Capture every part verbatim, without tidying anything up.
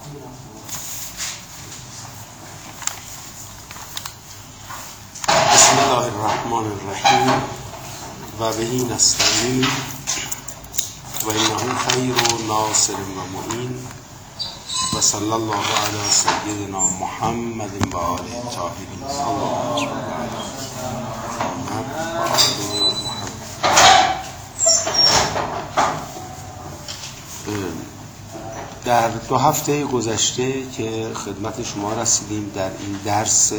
بسم الله الرحمن الرحیم و بهی نستعین و انه خیر ناصر و معین و صلی الله علی سیدنا محمد و آله الطاهرین. اللهم صل علی محمد و آل محمد. در دو هفته گذشته که خدمت شما رسیدیم در این درس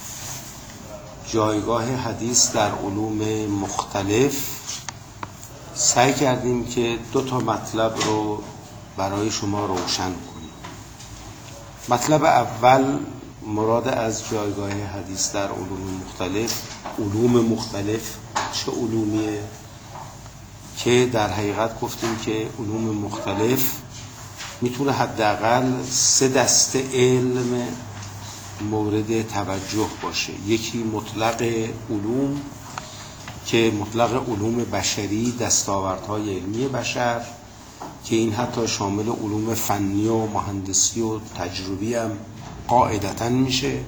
جایگاه حدیث در علوم مختلف، سعی کردیم که دو تا مطلب رو برای شما روشن کنیم. مطلب اول، مراد از جایگاه حدیث در علوم مختلف، علوم مختلف چه علومیه؟ که در حقیقت گفتیم که علوم مختلف میتونه حداقل سه دسته علم مورد توجه باشه. یکی مطلق علوم که مطلق علوم بشری، دستاوردهای علمی بشر، که این حتی شامل علوم فنی و مهندسی و تجربی هم قاعدتاً میشه.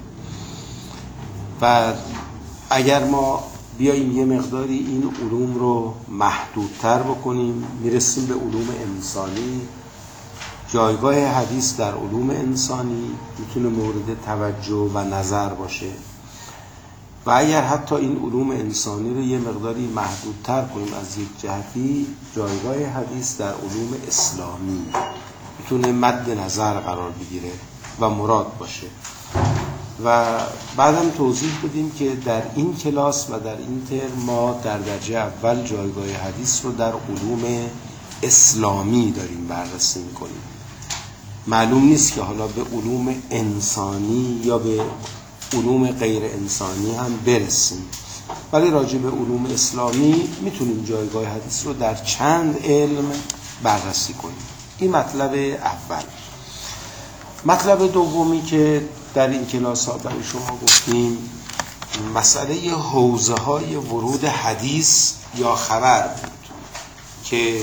و اگر ما بیاییم یه مقداری این علوم رو محدودتر بکنیم، میرسیم به علوم انسانی. جایگاه حدیث در علوم انسانی میتونه مورد توجه و نظر باشه. و اگر حتی این علوم انسانی رو یه مقداری محدودتر کنیم از یک جهتی، جایگاه حدیث در علوم اسلامی میتونه مد نظر قرار بگیره و مراد باشه. و بعدم توضیح بدیم که در این کلاس و در این ترم ما در درجه اول جایگاه حدیث رو در علوم اسلامی داریم بررسی میکنیم. معلوم نیست که حالا به علوم انسانی یا به علوم غیر انسانی هم برسیم، ولی راجع به علوم اسلامی میتونیم جایگاه حدیث رو در چند علم بررسی کنیم. این مطلب اول. مطلب دومی که در این کلاس ها برای شما گفتیم، مسئله حوزه های ورود حدیث یا خبر بود که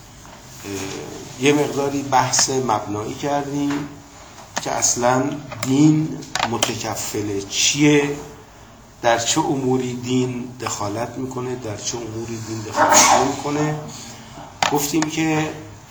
یه مقداری بحث مبنایی کردیم که اصلا دین متکفل چیه، در چه اموری دین دخالت میکنه، در چه اموری دین دخالت نمیکنه. گفتیم که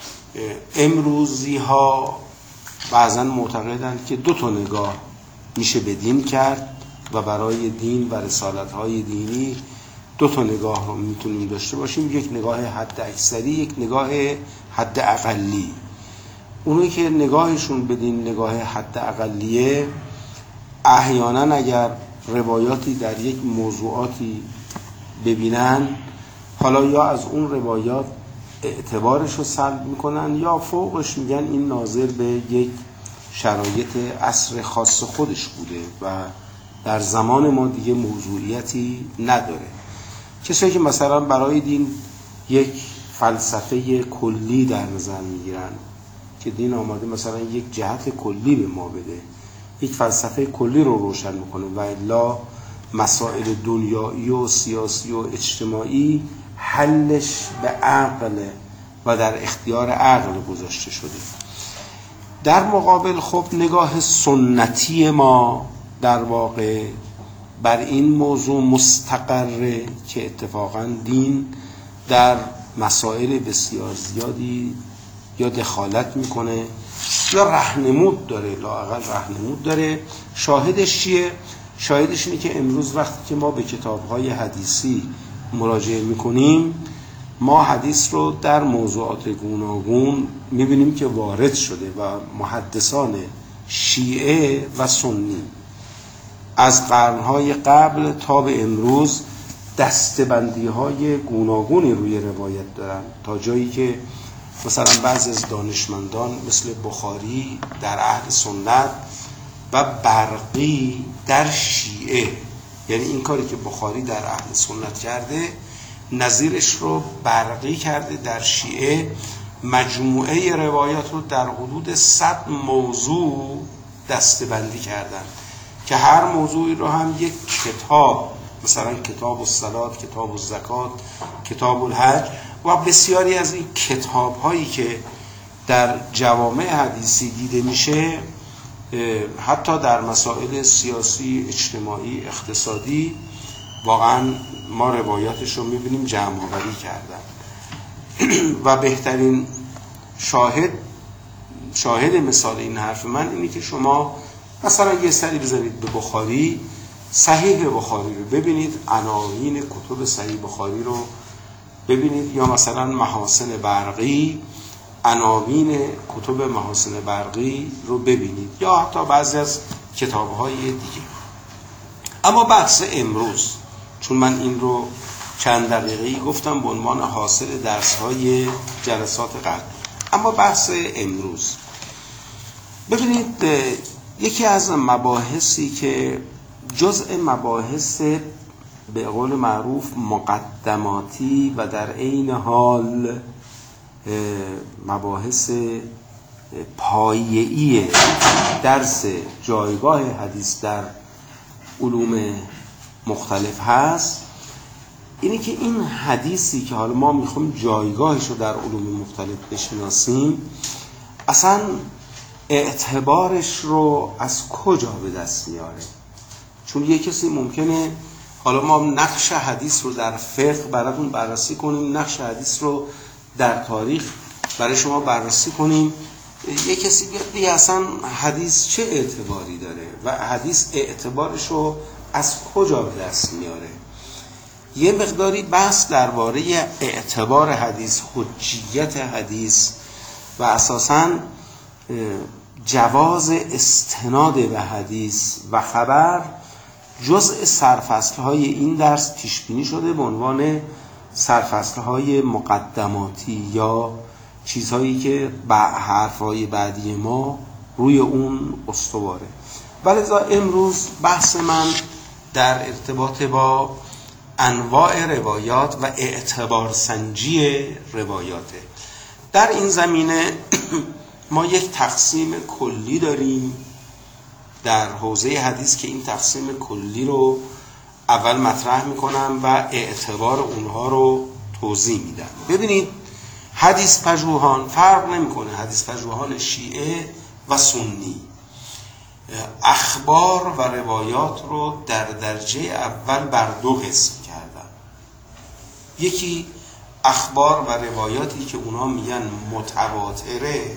امروزی ها بعضا معتقدند که دو تا نگاه میشه به دین کرد و برای دین و رسالت های دینی دو تا نگاه رو میتونیم داشته باشیم. یک نگاه حد اکثری، یک نگاه حد اقلی. اونایی که نگاهشون به دین نگاه حد اقلیه، احیانا اگر روایاتی در یک موضوعاتی ببینن، حالا یا از اون روایات اعتبارش رو سلب میکنن یا فوقش میگن این ناظر به یک شرایط عصر خاص خودش بوده و در زمان ما دیگه موضوعیتی نداره. کسایی که مثلا برای دین یک فلسفه کلی در نظر میگیرن که دین آماده مثلا یک جهت کلی به ما بده، یک فلسفه کلی رو روشن میکنه و الا مسائل دنیایی و سیاسی و اجتماعی حلش به عقل و در اختیار عقل گذاشته شده. در مقابل خب نگاه سنتی ما در واقع بر این موضوع مستقره که اتفاقا دین در مسائل بسیار زیادی یا دخالت میکنه یا راهنمود داره، لااقل راهنمود داره. شاهدش چیه؟ شاهدش اینه که امروز وقتی که ما به کتاب‌های حدیثی مراجعه میکنیم، ما حدیث رو در موضوعات گوناگون میبینیم که وارد شده و محدثان شیعه و سنی از قرنهای قبل تا به امروز دسته‌بندی‌های گوناگونی روی روایت دارن، تا جایی که مثلا بعضی از دانشمندان مثل بخاری در اهل سنت و برقی در شیعه، یعنی این کاری که بخاری در اهل سنت کرده نظیرش رو برقی کرده در شیعه، مجموعه روایات رو در حدود صد موضوع دسته‌بندی کردن که هر موضوعی رو هم یک کتاب، مثلا کتاب الصلات، کتاب الزکات، کتاب الحج و بسیاری از این کتاب هایی که در جوامع حدیثی دیده میشه، حتی در مسائل سیاسی، اجتماعی، اقتصادی واقعا ما روایاتش رو میبینیم جمع آوری کردن. و بهترین شاهد شاهد مثال این حرف من اینه که شما مثلا یه سری بزنید به بخاری، صحیح بخاری رو ببینید، عناوین کتب صحیح بخاری رو ببینید، یا مثلا محاسن برقی، عناوین کتب محاسن برقی رو ببینید، یا حتی بعضی از کتاب‌های دیگه. اما بحث امروز، چون من این رو چند دقیقه‌ای گفتم به عنوان حاصل درس‌های جلسات قبل، اما بحث امروز ببینید، یکی از مباحثی که جزء مباحث به قول معروف مقدماتی و در عین حال مباحث پایه‌ای درس جایگاه حدیث در علوم مختلف هست، اینه که این حدیثی که حالا ما میخوایم جایگاهش رو در علوم مختلف بشناسیم، اصلا اعتبارش رو از کجا به دست میاره. چون یه کسی ممکنه، حالا ما نقش حدیث رو در فقه براتون بررسی کنیم، نقش حدیث رو در تاریخ برای شما بررسی کنیم، یه کسی بیاد بگه اصلا حدیث چه اعتباری داره و حدیث اعتبارش رو از کجا به دست میاره. یه مقداری بحث درباره اعتبار حدیث، حجیت حدیث و اساساً جواز استناد به حدیث و خبر جزء سرفصل‌های این درس پیش بینی شده به عنوان سرفصل‌های مقدماتی یا چیزهایی که با حرف‌های بعدی ما روی اون استواره. ولذا امروز بحث من در ارتباط با انواع روایات و اعتبار سنجی روایاته. در این زمینه ما یک تقسیم کلی داریم در حوزه حدیث که این تقسیم کلی رو اول مطرح میکنم و اعتبار اونها رو توضیح میدم. ببینید، حدیث پژوهان فرق نمیکنه، حدیث پژوهان شیعه و سنی اخبار و روایات رو در درجه اول بر دو قسم کردن. یکی اخبار و روایاتی که اونا میگن متواتره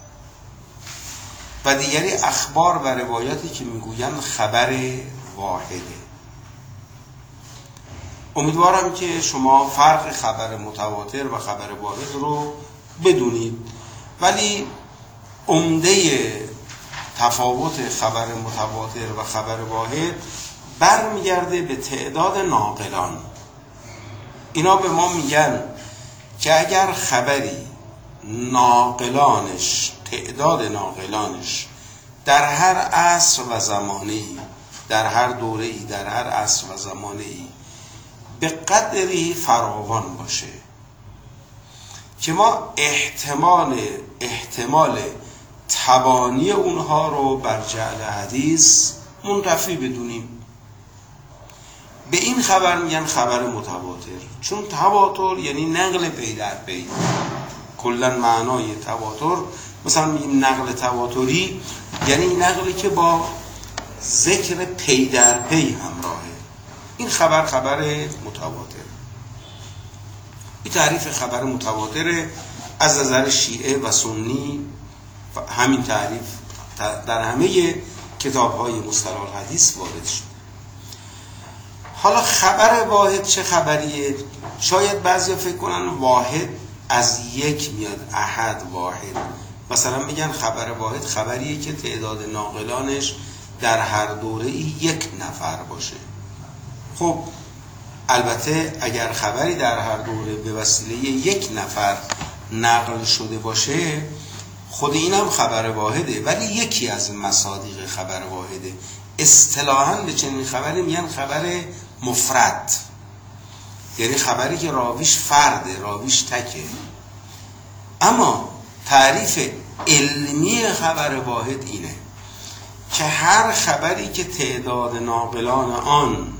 و دیگری اخبار و روایاتی که میگوین خبر واحده. امیدوارم که شما فرق خبر متواتر و خبر واحد رو بدونید، ولی عمده تفاوت خبر متواتر و خبر واحد برمیگرده به تعداد ناقلان. اینا به ما میگن که اگر خبری ناقلانش، تعداد ناقلانش در هر عصر و زمانه‌ای، در هر دوره‌ای، در هر عصر و زمانه‌ای به قدری فراوان باشه که ما احتمال احتمال تبانی اونها رو بر جعل حدیث منتفی بدونیم، به این خبر میگن خبر متواتر. چون تواتر یعنی نقل پی در پی. کلا معنای تواتر، مثلا میگیم نقل تواتری یعنی نقلی که با ذکر پی در پی همراهه. این خبر خبر متواتر. این تعریف خبر متواتر از نظر شیعه و سنی همین تعریف در همه کتاب‌های مصطلح الحدیث وارد شد. حالا خبر واحد چه خبریه؟ شاید بعضیا فکر کنن واحد از یک میاد، احد واحد. مثلا میگن خبر واحد خبریه که تعداد ناقلانش در هر دوره یک نفر باشه. خب البته اگر خبری در هر دوره به وسیله یک نفر نقل شده باشه، خود این هم خبر واحده، ولی یکی از مصادیق خبر واحده. اصطلاحاً به چنین خبری میگن خبر مفرد، یعنی خبری که راویش فرده، راویش تکه. اما تعریف علمی خبر واحد اینه که هر خبری که تعداد ناقلان آن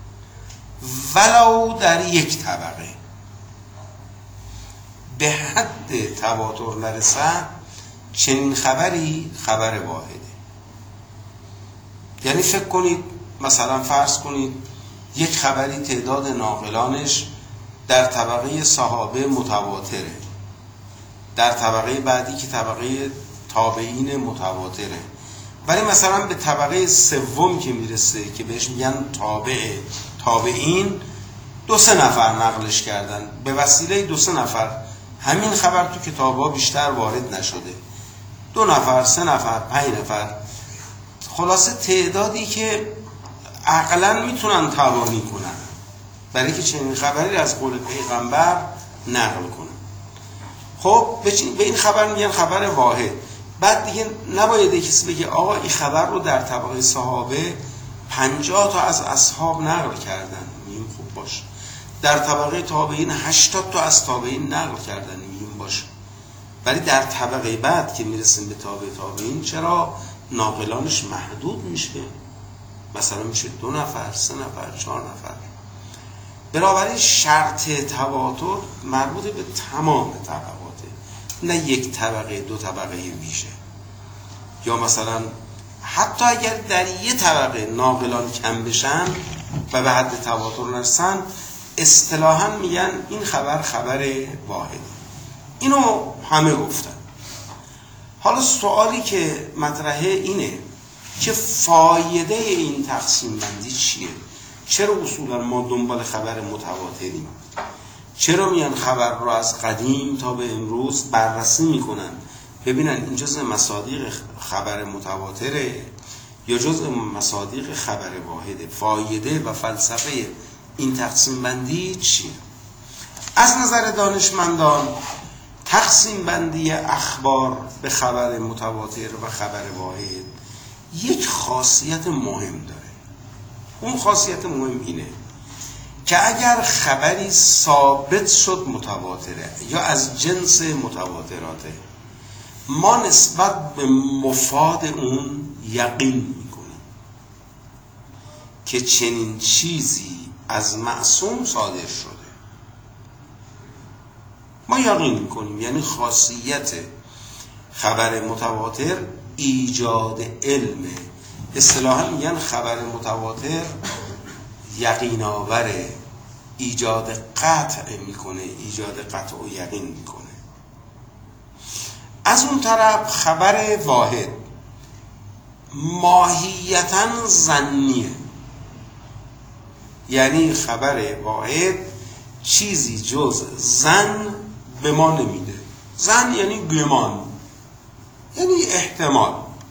ولو در یک طبقه به حد تواتر نرسد، چنین خبری خبر واحده. یعنی فکر کنید مثلا فرض کنید یک خبری تعداد ناقلانش در طبقه صحابه متواتره، در طبقه بعدی که طبقه تابعین متواتره، ولی مثلا به طبقه سوم که میرسه که بهش میگن تابع تابعین، دو سه نفر نقلش کردن، به وسیله دو سه نفر همین خبر تو کتاب‌ها بیشتر وارد نشده، دو نفر، سه نفر، پنج نفر، خلاصه تعدادی که عقلاً میتونن توانی کنن برای که چنین خبری از قول پیغمبر نقل کنن. خب به این خبر میگن خبر واحد. بعد دیگه نباید کسی بگه آقا این خبر رو در طبقه صحابه پنجاه تا از اصحاب نقل کردن، میگیم خوب باشه. در طبقه تابعین هشتاد تا از تابعین نقل کردن، میگیم باشه. ولی در طبقه بعد که میرسیم به تابع تابعین چرا ناقلانش محدود میشه؟ مثلا میشه دو نفر، سه نفر، چهار نفر. بنابراین شرط تواتر مربوط به تمام طبقاته، نه یک طبقه دو طبقه ویژه. یا مثلا حتی اگر در یک طبقه ناقلان کم بشن و به حد تواتر نرسن، اصطلاحاً میگن این خبر خبر واحد. اینو همه گفتن. حالا سوالی که مطرحه اینه که فایده این تقسیم بندی چیه؟ چرا اصولا ما دنبال خبر متواتریم؟ چرا میان خبر رو از قدیم تا به امروز بررسی میکنن ببینن این جزء مصادیق خبر متواتره یا جزء مصادیق خبر واحده؟ فایده و فلسفه این تقسیم بندی چیه؟ از نظر دانشمندان تقسیم بندی اخبار به خبر متواتر و خبر واحد یک خاصیت مهم داره. اون خاصیت مهم اینه که اگر خبری ثابت شد متواتره یا از جنس متواتراته، ما نسبت به مفاد اون یقین میکنیم که چنین چیزی از معصوم صادر شده. ما یقین میکنیم، یعنی خاصیت خبر متواتر ایجاد علمه. اصطلاحاً میگن خبر متواتر یقین آوره، ایجاد قطع میکنه، ایجاد قطع و یقین میکنه. از اون طرف خبر واحد ماهیتاً ظنیه، یعنی خبر واحد چیزی جز ظن به ما نمیده. ظن یعنی گمان، یعنی احتمال.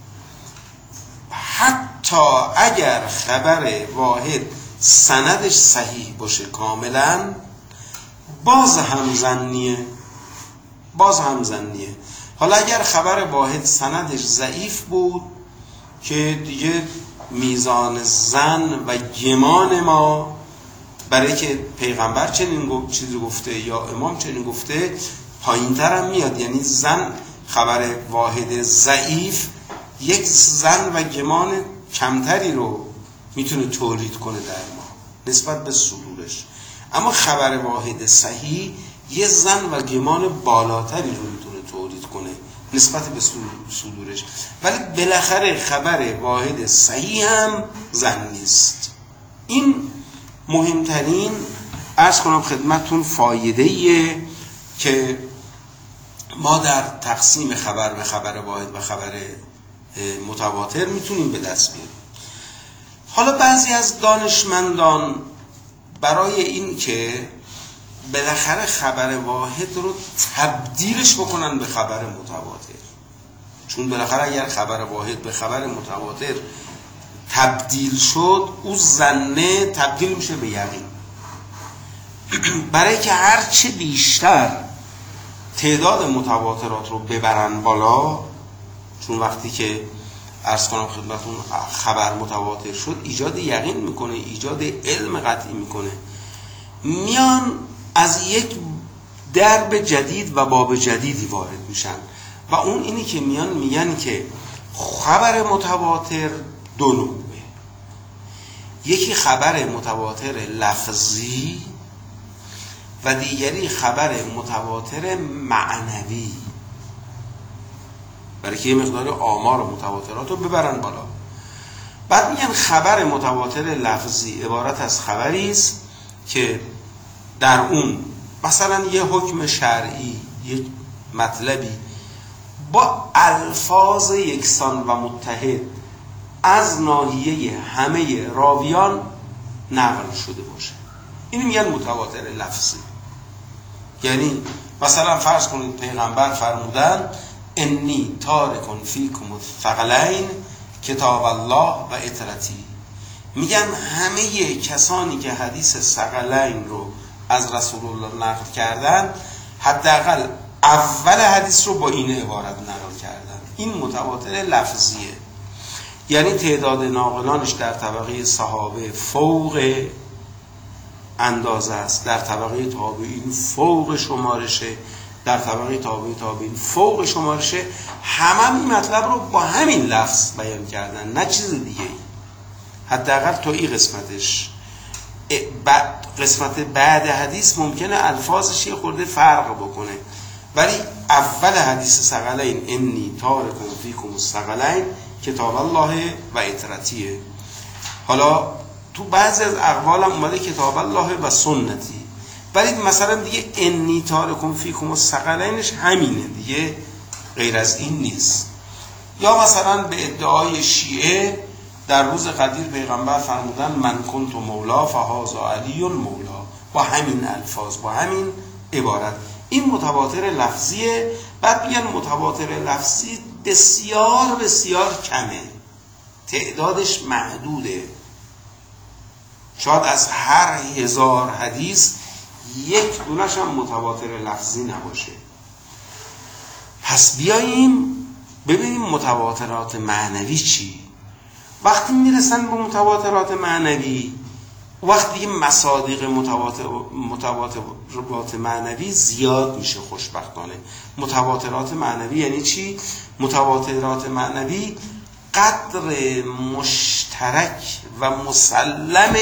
حتی اگر خبر واحد سندش صحیح باشه کاملا، باز هم ظنیه، باز هم ظنیه. حالا اگر خبر واحد سندش ضعیف بود که دیگه میزان ظن و گمان ما برای که پیغمبر چنین چیزی گفته یا امام چنین گفته پایین‌تر هم میاد. یعنی ظن خبر واحد ضعیف یک ظن و گمان کمتری رو میتونه تولید کنه در ما نسبت به صدورش، اما خبر واحد صحیح یه ظن و گمان بالاتری رو میتونه تولید کنه نسبت به صدورش. ولی بالاخره خبر واحد صحیح هم ظن نیست. این مهمترین عرض کنم خدمتون فایده‌ایه که ما در تقسیم خبر به خبر واحد و خبر متواتر میتونیم به دست بیاریم. حالا بعضی از دانشمندان برای این که بالاخره خبر واحد رو تبدیلش بکنن به خبر متواتر، چون بالاخره اگر خبر واحد به خبر متواتر تبدیل شد، او ظنه تبدیل میشه به یقین. برای که هرچه بیشتر تعداد متواترات رو ببرن بالا، چون وقتی که عرض کنم خدمتون خبر متواتر شد ایجاد یقین میکنه، ایجاد علم قطعی میکنه، میان از یک درب جدید و باب جدیدی وارد میشن و اون اینی که میان میگن که خبر متواتر دو نوعه. یکی خبر متواتر لفظی و دیگری خبر متواتر معنوی. برای که یه مقدار آمار متواترات رو ببرن بالا. بعد میگن خبر متواتر لفظی عبارت از خبری است که در اون مثلا یه حکم شرعی، یه مطلبی با الفاظ یکسان و متحد از ناحیه همه راویان نقل شده باشه. این میگن متواتر لفظی. یعنی مثلا فرض کنید پیغمبر فرمودن انی تارکن فیکم الثقلین کتاب الله و اطرتی. میگن همه کسانی که حدیث ثقلین رو از رسول الله نقل کردن حداقل اول حدیث رو با این عبارت نقل کردن. این متواتر لفظیه، یعنی تعداد ناقلانش در طبقه صحابه فوق اندازه است، در طبقه تابعین فوق شمارشه، در طبقه تابع تابعین فوق شمارشه. همه این مطلب رو با همین لفظ بیان کردن، نه چیز دیگه ای. حداقل تا این قسمتش. قسمت بعد حدیث ممکنه الفاظش یه خورده فرق بکنه، ولی اول حدیث ثقلین انی تارکم فیکم الثقلین کتاب الله و اطرتیه. حالا تو بعضی از اقوال هم اومده کتاب الله و سنتی، ولی مثلا دیگه انی تارکم فیکم الثقلینش همینه دیگه، غیر از این نیست. یا مثلا به ادعای شیعه در روز قدیر پیغمبر فرمودن من کنت مولا فهذا علی مولا، با همین الفاظ، با همین عبارت. این متواتر لفظیه. بعد میگن متواتر لفظی بسیار بسیار کمه، تعدادش محدوده. شاید از هر هزار حدیث یک دونش هم متواتر لفظی نباشه. پس بیاییم ببینیم متواترات معنوی چی. وقتی میرسن به متواترات معنوی، وقتی مصادیق متواتر متواترات معنوی زیاد میشه خوشبختانه. متواترات معنوی یعنی چی؟ متواترات معنوی قدر مشترک و مسلم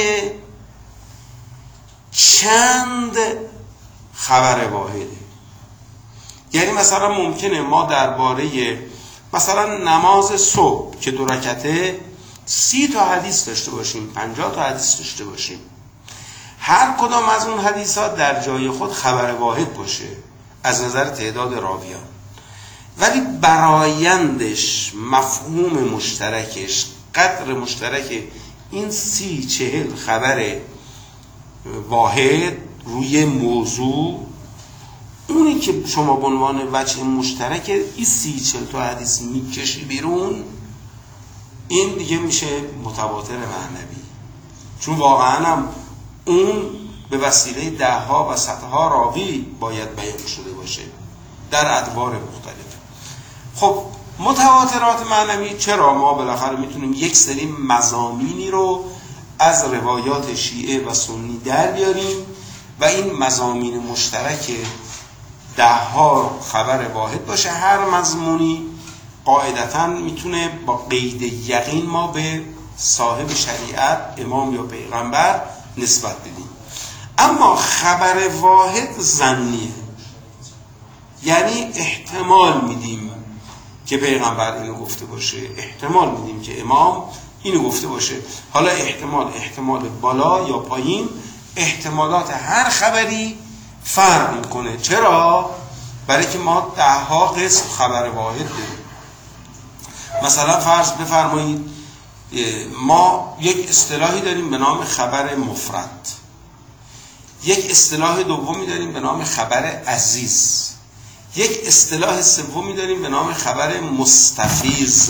چند خبر واحده. یعنی مثلا ممکنه ما درباره مثلا نماز صبح که دو رکعته سی تا حدیث داشته باشیم، پنجاه تا حدیث داشته باشیم، هر کدام از اون حدیثات در جای خود خبر واحد باشه از نظر تعداد راویان، ولی برایندش، مفهوم مشترکش، قدر مشترک این سی چهل خبر واحد روی موضوع، اونی که شما به عنوان وجه مشترک این سی چهل تا حدیث میکشی بیرون، این دیگه میشه متواتر معنوی. چون واقعا هم اون به وسیله ده ها و صدها راوی باید بیان شده باشه در ادوار مختلف. خب متواترات معنوی چرا ما بالاخره میتونیم یک سری مضامینی رو از روایات شیعه و سنی در بیاریم و این مضامین مشترک ده ها خبر واحد باشه. هر مضمونی قاعدتاً میتونه با قید یقین ما به صاحب شریعت، امام یا پیغمبر نسبت بدیم. اما خبر واحد ظنیه، یعنی احتمال میدیم که پیغمبر اینو گفته باشه، احتمال میدیم که امام اینو گفته باشه. حالا احتمال احتمال بالا یا پایین، احتمالات هر خبری فرق میکنه. چرا؟ برای که ما ده ها قسم خبر واحد داریم. مثلا فرض بفرمایید ما یک اصطلاحی داریم به نام خبر مفرد، یک اصطلاح دومی داریم به نام خبر عزیز، یک اصطلاح سومی داریم به نام خبر مستفیض.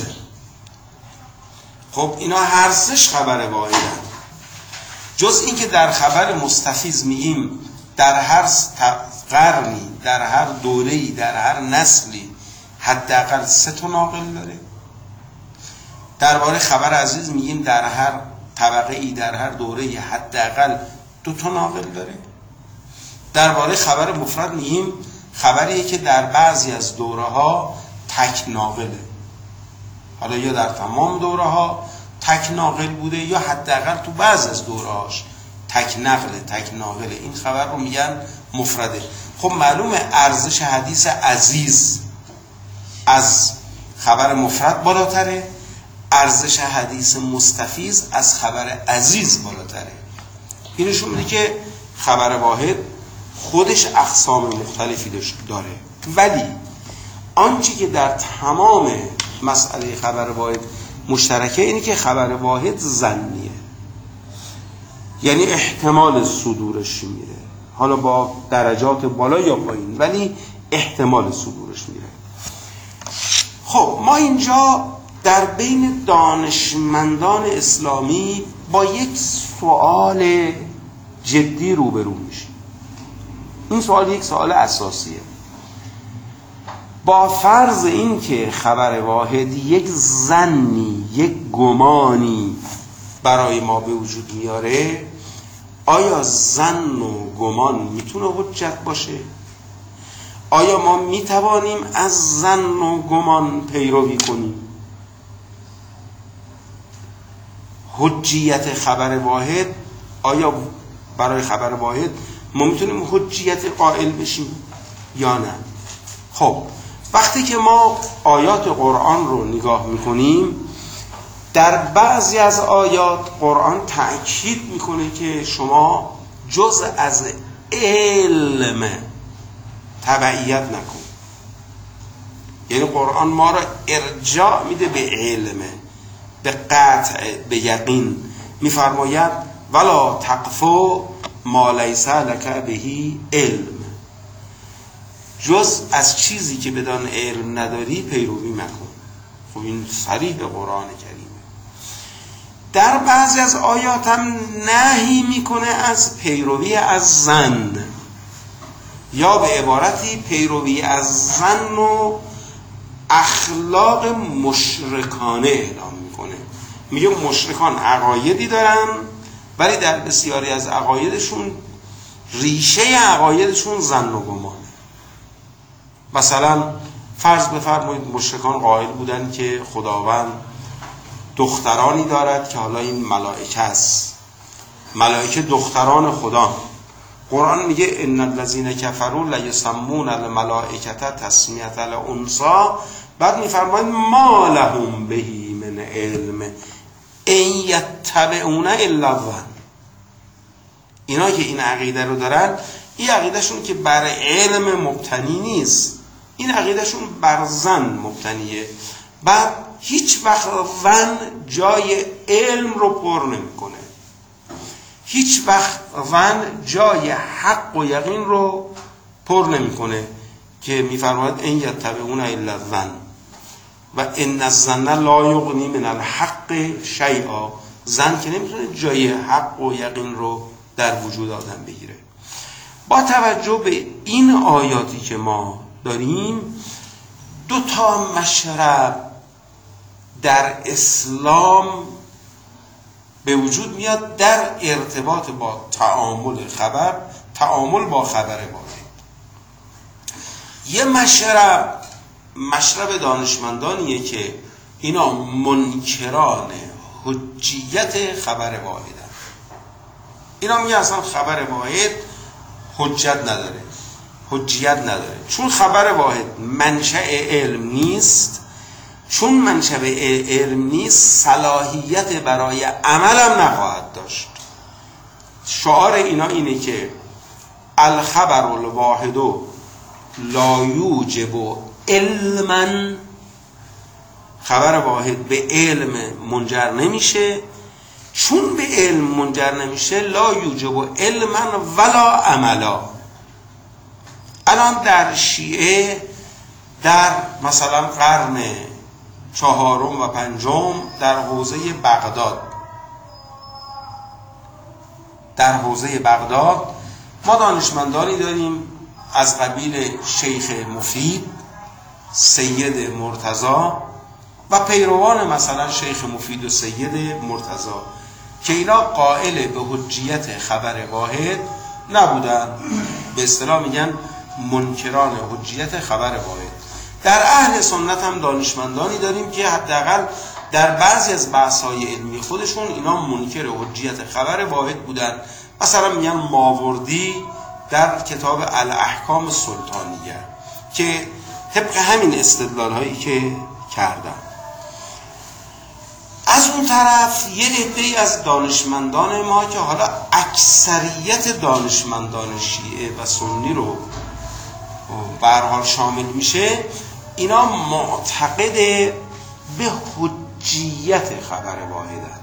خب اینا هر سش خبر واحدن، جز این که در خبر مستفیض میگیم در هر قرنی، در هر دوره‌ای، در هر نسلی حداقل سه تا ناقل داره. درباره خبر عزیز میگیم در هر طبقه‌ای، در هر دوره‌ای حداقل دو تا ناقل داره. درباره خبر مفرد میگیم خبریه که در بعضی از دوره‌ها تک ناقله، حالا یا در تمام دوره‌ها تک ناقل بوده یا حداقل تو بعض از دوره‌هاش تک نقله، تک ناقله. این خبر رو میگن مفرده. خب معلومه ارزش حدیث عزیز از خبر مفرد بالاتره، ارزش حدیث مستفیض از خبر عزیز بالاتره. این نشون میده که خبر واحد خودش اقسام مختلفی داره، ولی آنچه که در تمام مسئله خبر واحد مشترکه اینه که خبر واحد ظنیه، یعنی احتمال صدورش میره، حالا با درجات بالا یا پایین، ولی احتمال صدورش میره. خب ما اینجا در بین دانشمندان اسلامی با یک سوال جدی روبرو میشیم. این سوال یک سوال اساسیه. با فرض این که خبر واحد یک ظنی، یک گمانی برای ما به وجود میاره، آیا ظن و گمان میتونه حجت باشه؟ آیا ما میتوانیم از ظن و گمان پیروی کنیم؟ حجیت خبر واحد، آیا برای خبر واحد ما میتونیم حجیت قائل بشیم یا نه؟ خب وقتی که ما آیات قرآن رو نگاه میکنیم، در بعضی از آیات قرآن تأکید میکنه که شما جز از علم تبعیت نکن. یعنی قرآن ما را ارجاع میده به علم، به قطع، به یقین. میفرماید ولا تقفو ما لیس لک به علم، جز از چیزی که بدان علم نداری پیروی مکن. خب این صریح قرآن کریمه. در بعضی از آیات هم نهی میکنه از پیروی از ظن، یا به عبارتی پیروی از ظن و اخلاق مشرکانه اعلام میکنه. میگه مشرکان عقایدی دارن، ولی در بسیاری از عقایدشون ریشه عقایدشون ظن و گمان. مثلا فرض بفرمایید مشرکان قائل بودن که خداوند دخترانی دارد که حالا این ملائکه است، ملائکه دختران خدا. قرآن میگه ان الذين كفروا لیسمون الملائکه تسمیه الانثی، بعد میفرماید ما لهم به من علم ان یتبعون الا الظن. اینا که این عقیده رو دارن، این عقیدهشون که بر علم مبتنی نیست، این عقیدهشون بر ظن مبتنیه. بعد هیچ وقت ظن جای علم رو پر نمیکنه، هیچ وقت ظن جای حق و یقین رو پر نمیکنه، که میفرماید ان یتبعون الا الظن و ان الظن لا یغنی من الحق شیئا. ظن که نمیتونه جای حق و یقین رو در وجود آدم بگیره. با توجه به این آیاتی که ما داریم، دو تا مشرب در اسلام به وجود میاد در ارتباط با تعامل خبر، تعامل با خبر واحد. یه مشرب مشرب دانشمندانیه که اینا منکران حجیت خبر واحدن. اینا میگن اصلا خبر واحد حجت نداره، حجیت نداره، چون خبر واحد منشأ علم نیست. چون منشأ علم نیست، صلاحیت برای عمل هم نخواهد داشت. شعار اینا اینه که الخبر الواحد لا یوجب علما، خبر واحد به علم منجر نمیشه. چون به علم منجر نمیشه، لا یوجب علما ولا عملا. الان در شیعه در مثلا قرن چهارم و پنجم در حوزه بغداد در حوزه بغداد ما دانشمندانی داریم از قبیل شیخ مفید، سید مرتضی و پیروان مثلا شیخ مفید و سید مرتضی، که اینا قائل به حجیت خبر واحد نبودن. به اصطلاح میگن منکران حجیت خبر واحد. در اهل سنت هم دانشمندانی داریم که حداقل در بعضی از بحث‌های علمی خودشون اینا منکر حجیت خبر واحد بودن. مثلا میگن ماوردی در کتاب الاحکام السلطانیه که طبق همین استدلال هایی که کردن. از اون طرف یه عده‌ای از دانشمندان ما که حالا اکثریت دانشمندان شیعه و سنی رو به هر حال شامل میشه، اینا معتقد به حجیت خبر واحدن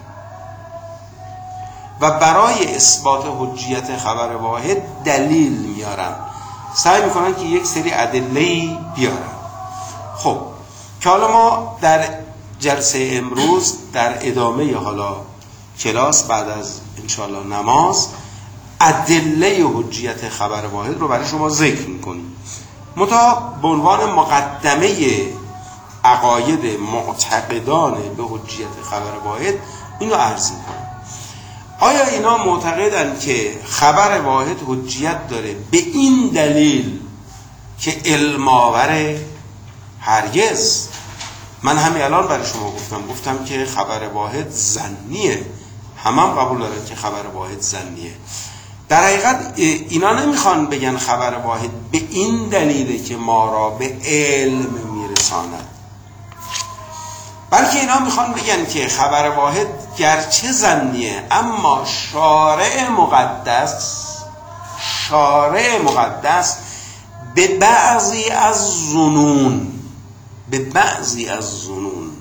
و برای اثبات حجیت خبر واحد دلیل میارن، سعی میکنن که یک سری ادله‌ای بیارن. خب که حالا ما در جلسه امروز در ادامه حالا کلاس بعد از انشاءالله نماز ادله حجیت خبر واحد رو برای شما ذکر میکنیم. منتها به عنوان مقدمه عقاید معتقدان به حجیت خبر واحد اینو عرض میکنم. آیا اینا معتقدن که خبر واحد حجیت داره به این دلیل که علم آوره؟ هرگز. من همین الان برای شما گفتم گفتم که خبر واحد ظنیه، همه هم قبول دارن که خبر واحد ظنیه. در حقیقت اینا نمیخوان بگن خبر واحد به این دلیله که ما را به علم میرساند، بلکه اینا میخوان بگن که خبر واحد گرچه ظنیه اما شارع مقدس شارع مقدس به بعضی از ظنون به بعضی از ظنون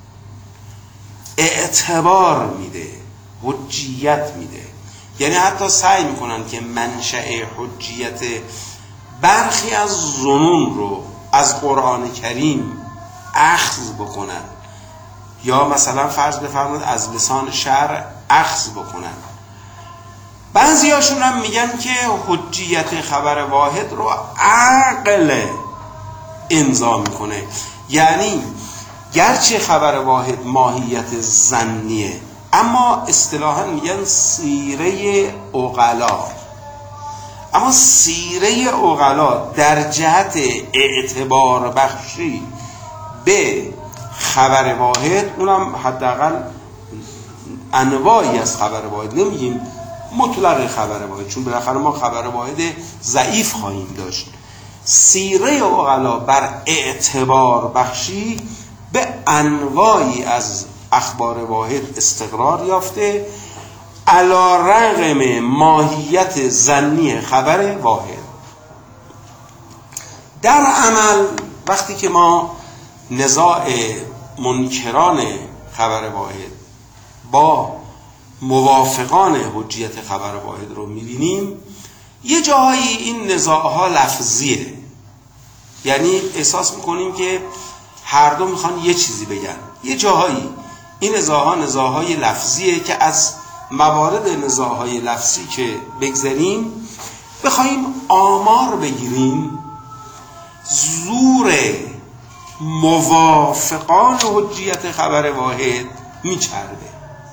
اعتبار میده، حجیت میده. یعنی حتی سعی میکنن که منشأ حجیت برخی از ظنون رو از قرآن کریم اخذ بکنن، یا مثلا فرض بفرمایید از لسان شرع اخذ بکنن. بعضی هاشون هم میگن که حجیت خبر واحد رو عقل امضا میکنه. یعنی گرچه خبر واحد ماهیت ظنیه اما اصطلاحاً میگن سیره عقلا، اما سیره عقلا در جهت اعتبار بخشی به خبر واحد، اونم حداقل انواعی از خبر واحد، نمیگیم مطلق خبر واحد چون بالاخره ما خبر واحد ضعیف خواهیم داشت، سیره عقلا بر اعتبار بخشی به انواعی از اخبار واحد استقرار یافته علی رغم ماهیت ظنی خبر واحد. در عمل وقتی که ما نزاع منکران خبر واحد با موافقان حجیت خبر واحد رو می‌بینیم، یه جاهایی این نزاع‌ها لفظیه، یعنی احساس می‌کنیم که هر دو میخوان یه چیزی بگن. یه جاهایی این نزاع‌ها نزاع‌های لفظیه که از موارد نزاع‌های لفظی که بگذاریم بخوایم آمار بگیریم، زور موافقان حجیت خبر واحد میچربه،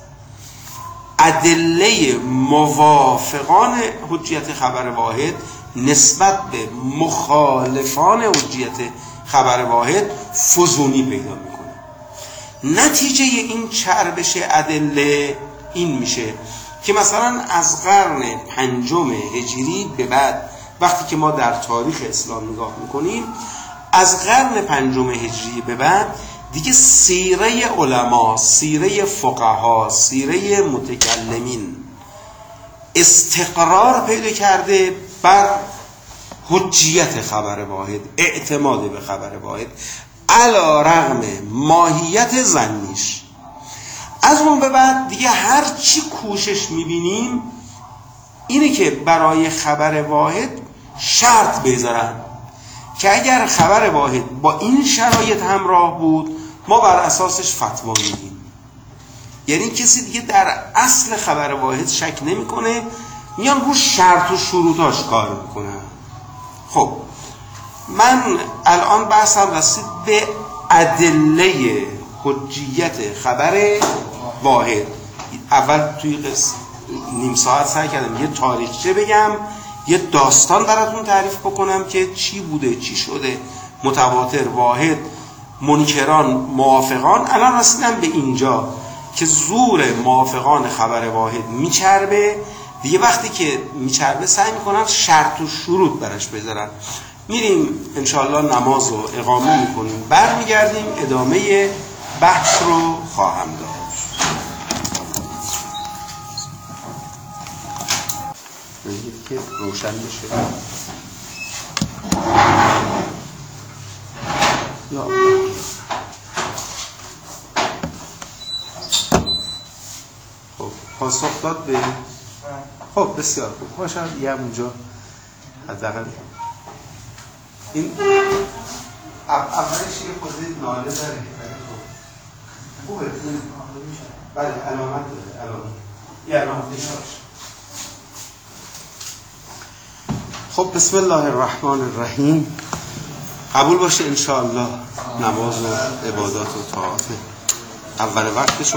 ادله موافقان حجیت خبر واحد نسبت به مخالفان حجیت خبر واحد فزونی پیدا میکنه. نتیجه این چربش ادله این میشه که مثلا از قرن پنجم هجری به بعد وقتی که ما در تاریخ اسلام نگاه میکنیم، از قرن پنجم هجری به بعد دیگه سیره علما، سیره فقها، سیره متکلمین استقرار پیدا کرده بر حجیت خبر واحد، اعتماد به خبر واحد علی رغم ماهیت ظنیش. از اون به بعد دیگه هر چی کوشش میبینیم اینه که برای خبر واحد شرط بذارن که اگر خبر واحد با این شرایط همراه بود ما بر اساسش فتوا میدیم. یعنی کسی دیگه در اصل خبر واحد شک نمیکنه، میان رو شرط و شروطاش کار میکنن. خب من الان بحثم رسید به ادله حجیت خبر واحد. اول توی قصه نیم ساعت سعی کردم یه تاریخچه بگم، یه داستان براتون تعریف بکنم که چی بوده چی شده، متواتر، واحد، منکران، موافقان. الان رسیدم به اینجا که زور موافقان خبر واحد میچربه دیگه. وقتی که میچربه سعی میکنن شرط و شروط برش بذارن. میریم انشاءالله نماز رو اقامه میکنیم، برمیگردیم ادامه بحث رو خواهم داد. بگید که روشن بشه. یا خب پاسخ داد به خب بسیار خوب باشد. یه اونجا حداقل این اولش یه خودی ناله داره. خوبه بله علامت داره. علامت یه علامت داشت. خب بسم الله الرحمن الرحیم. قبول باشه انشاءالله نماز و عبادات و طاعات اول وقت شما.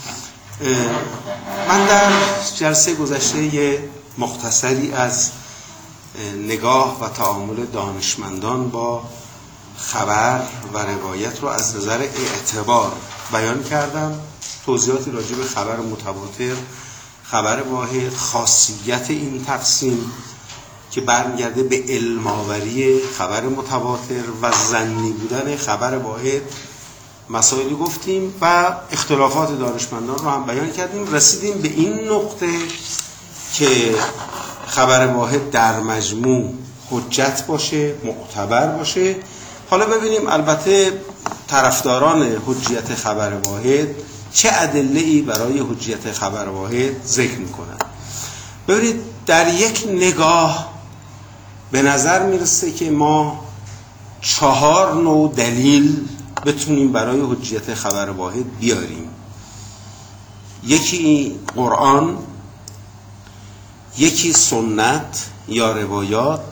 من در جلسه گذشته یه مختصری از نگاه و تعامل دانشمندان با خبر و روایت رو از نظر اعتبار بیان کردم. توضیحاتی راجع به خبر متواتر، خبر واحد، خاصیت این تقسیم که برمیگرده به علم‌آوری خبر متواتر و ظنی بودن خبر واحد مسائلی گفتیم و اختلافات دانشمندان رو هم بیان کردیم. رسیدیم به این نقطه که خبر واحد در مجموع حجت باشه، معتبر باشه. حالا ببینیم البته طرفداران حجیت خبر واحد چه ادله‌ای برای حجیت خبر واحد ذکر می‌کنند. ببینید در یک نگاه به نظر میرسه که ما چهار نوع دلیل بتونیم برای حجیت خبر واحد بیاریم. یکی قرآن، یکی سنت یا روایات،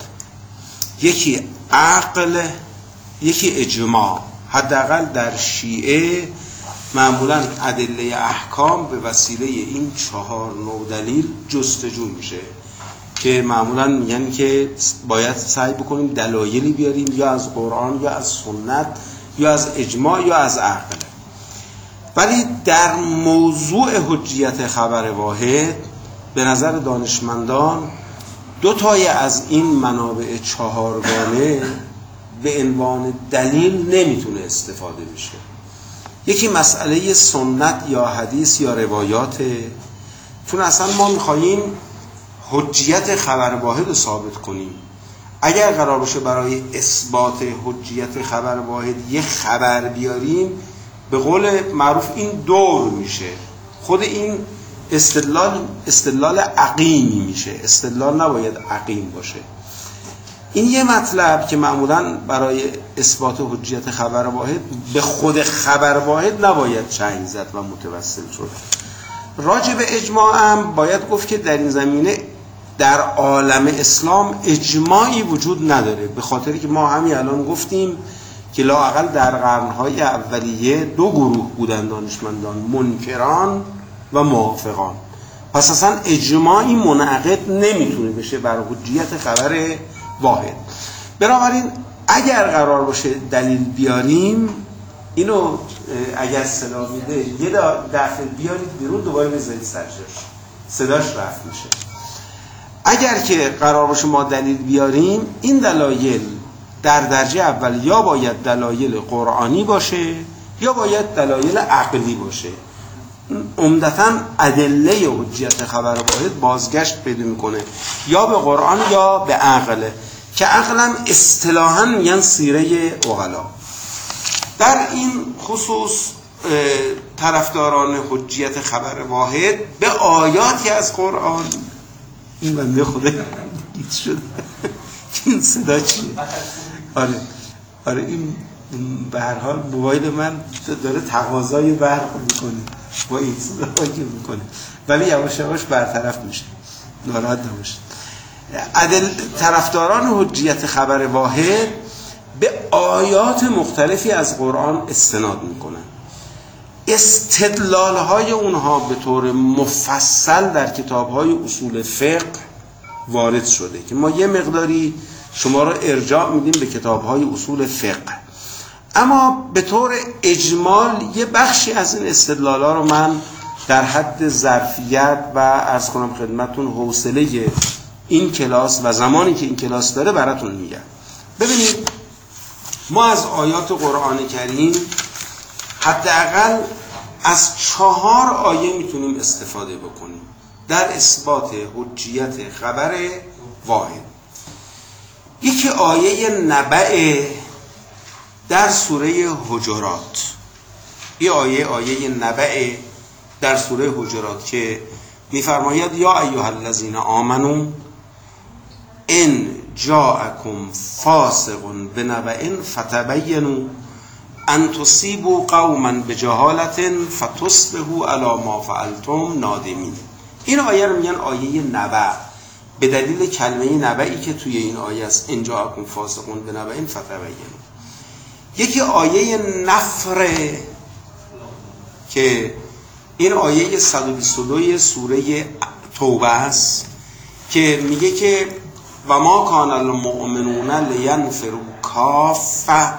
یکی عقل، یکی اجماع. حداقل در شیعه معمولا ادله احکام به وسیله این چهار نوع دلیل جستجو میشه که معمولا میگن که باید سعی بکنیم دلایلی بیاریم یا از قرآن یا از سنت یا از اجماع یا از عقل. ولی در موضوع حجیت خبر واحد به نظر دانشمندان دو تای از این منابع چهارگانه به عنوان دلیل نمیتونه استفاده بشه. یکی مسئله سنت یا حدیث یا روایاته، چون اصلا ما میخواییم حجیت خبر واحد رو ثابت کنیم. اگر قرار باشه برای اثبات حجیت خبر واحد یه خبر بیاریم، به قول معروف این دور میشه. خود این استدلال استدلال عقیمی میشه. استدلال نباید عقیم باشه. این یه مطلب که معمولاً برای اثبات حجیت خبر واحد به خود خبر واحد نباید چنگ زد و متوسل شد. راجع به اجماع هم باید گفت که در این زمینه در عالم اسلام اجماعی وجود نداره، به خاطری که ما همین الان گفتیم که لااقل در قرنهای اولیه دو گروه بودن دانشمندان، منکران و موافقان. پس اصلا اجماعی منعقد نمیتونه بشه بر حجیت خبر واحد. بنابراین اگر قرار باشه دلیل بیاریم، اینو اگر صدا میده یه دفعه بیارید بیرون، دوباره بذارید سرش صداش رفت میشه. اگر که قرار باشه ما دلیل بیاریم، این دلایل در درجه اول یا باید دلایل قرآنی باشه یا باید دلایل عقلی باشه. عمدتاً ادله حجیت خبر واحد بازگشت پیدا میکنه یا به قرآن یا به عقل، که عقلم اصطلاحاً میگن سیره عقلا. در این خصوص طرفداران حجیت خبر واحد به آیاتی از قرآن، این بنده خدا گیت شد این صدا چیه؟ آره آره این به هر حال موبایل من داره تقاضای برق میکنه با این صدا که میکنه، ولی یواش یواش برطرف میشه، ناراحت نباشید. عدل طرفداران حجیت خبر واحد به آیات مختلفی از قرآن استناد میکنن. استدلال‌های اونها به طور مفصل در کتاب‌های اصول فقه وارد شده که ما یه مقداری شما را ارجاع میدیم به کتاب‌های اصول فقه، اما به طور اجمال یه بخشی از این استدلال‌ها رو من در حد ظرفیت و عرض کنم خدمتتون حوصله این کلاس و زمانی که این کلاس داره براتون میگم. ببینید ما از آیات قرآن کریم حداقل از چهار آیه میتونیم استفاده بکنیم در اثبات حجیت خبر واحد. یکی آیه نبأ در سوره حجرات، این آیه آیه نبأ در سوره حجرات که میفرماید یا ایها الذین آمنوا ان جاءکم فاسق بنبأ فتبینوا ان تصیبوا قوما بجهالة فتصبحوا علی ما فعلتم نادمین. این آیه رو میگن آیه نبأ به دلیل کلمه نبئی که توی این آیه است، ان جاءکم فاسق بنبأ فتبینوا. یکی آیه نفر که این آیه صد و بیست و دو سوره توبه است که میگه که و ما کان المؤمنون لینفروا کافة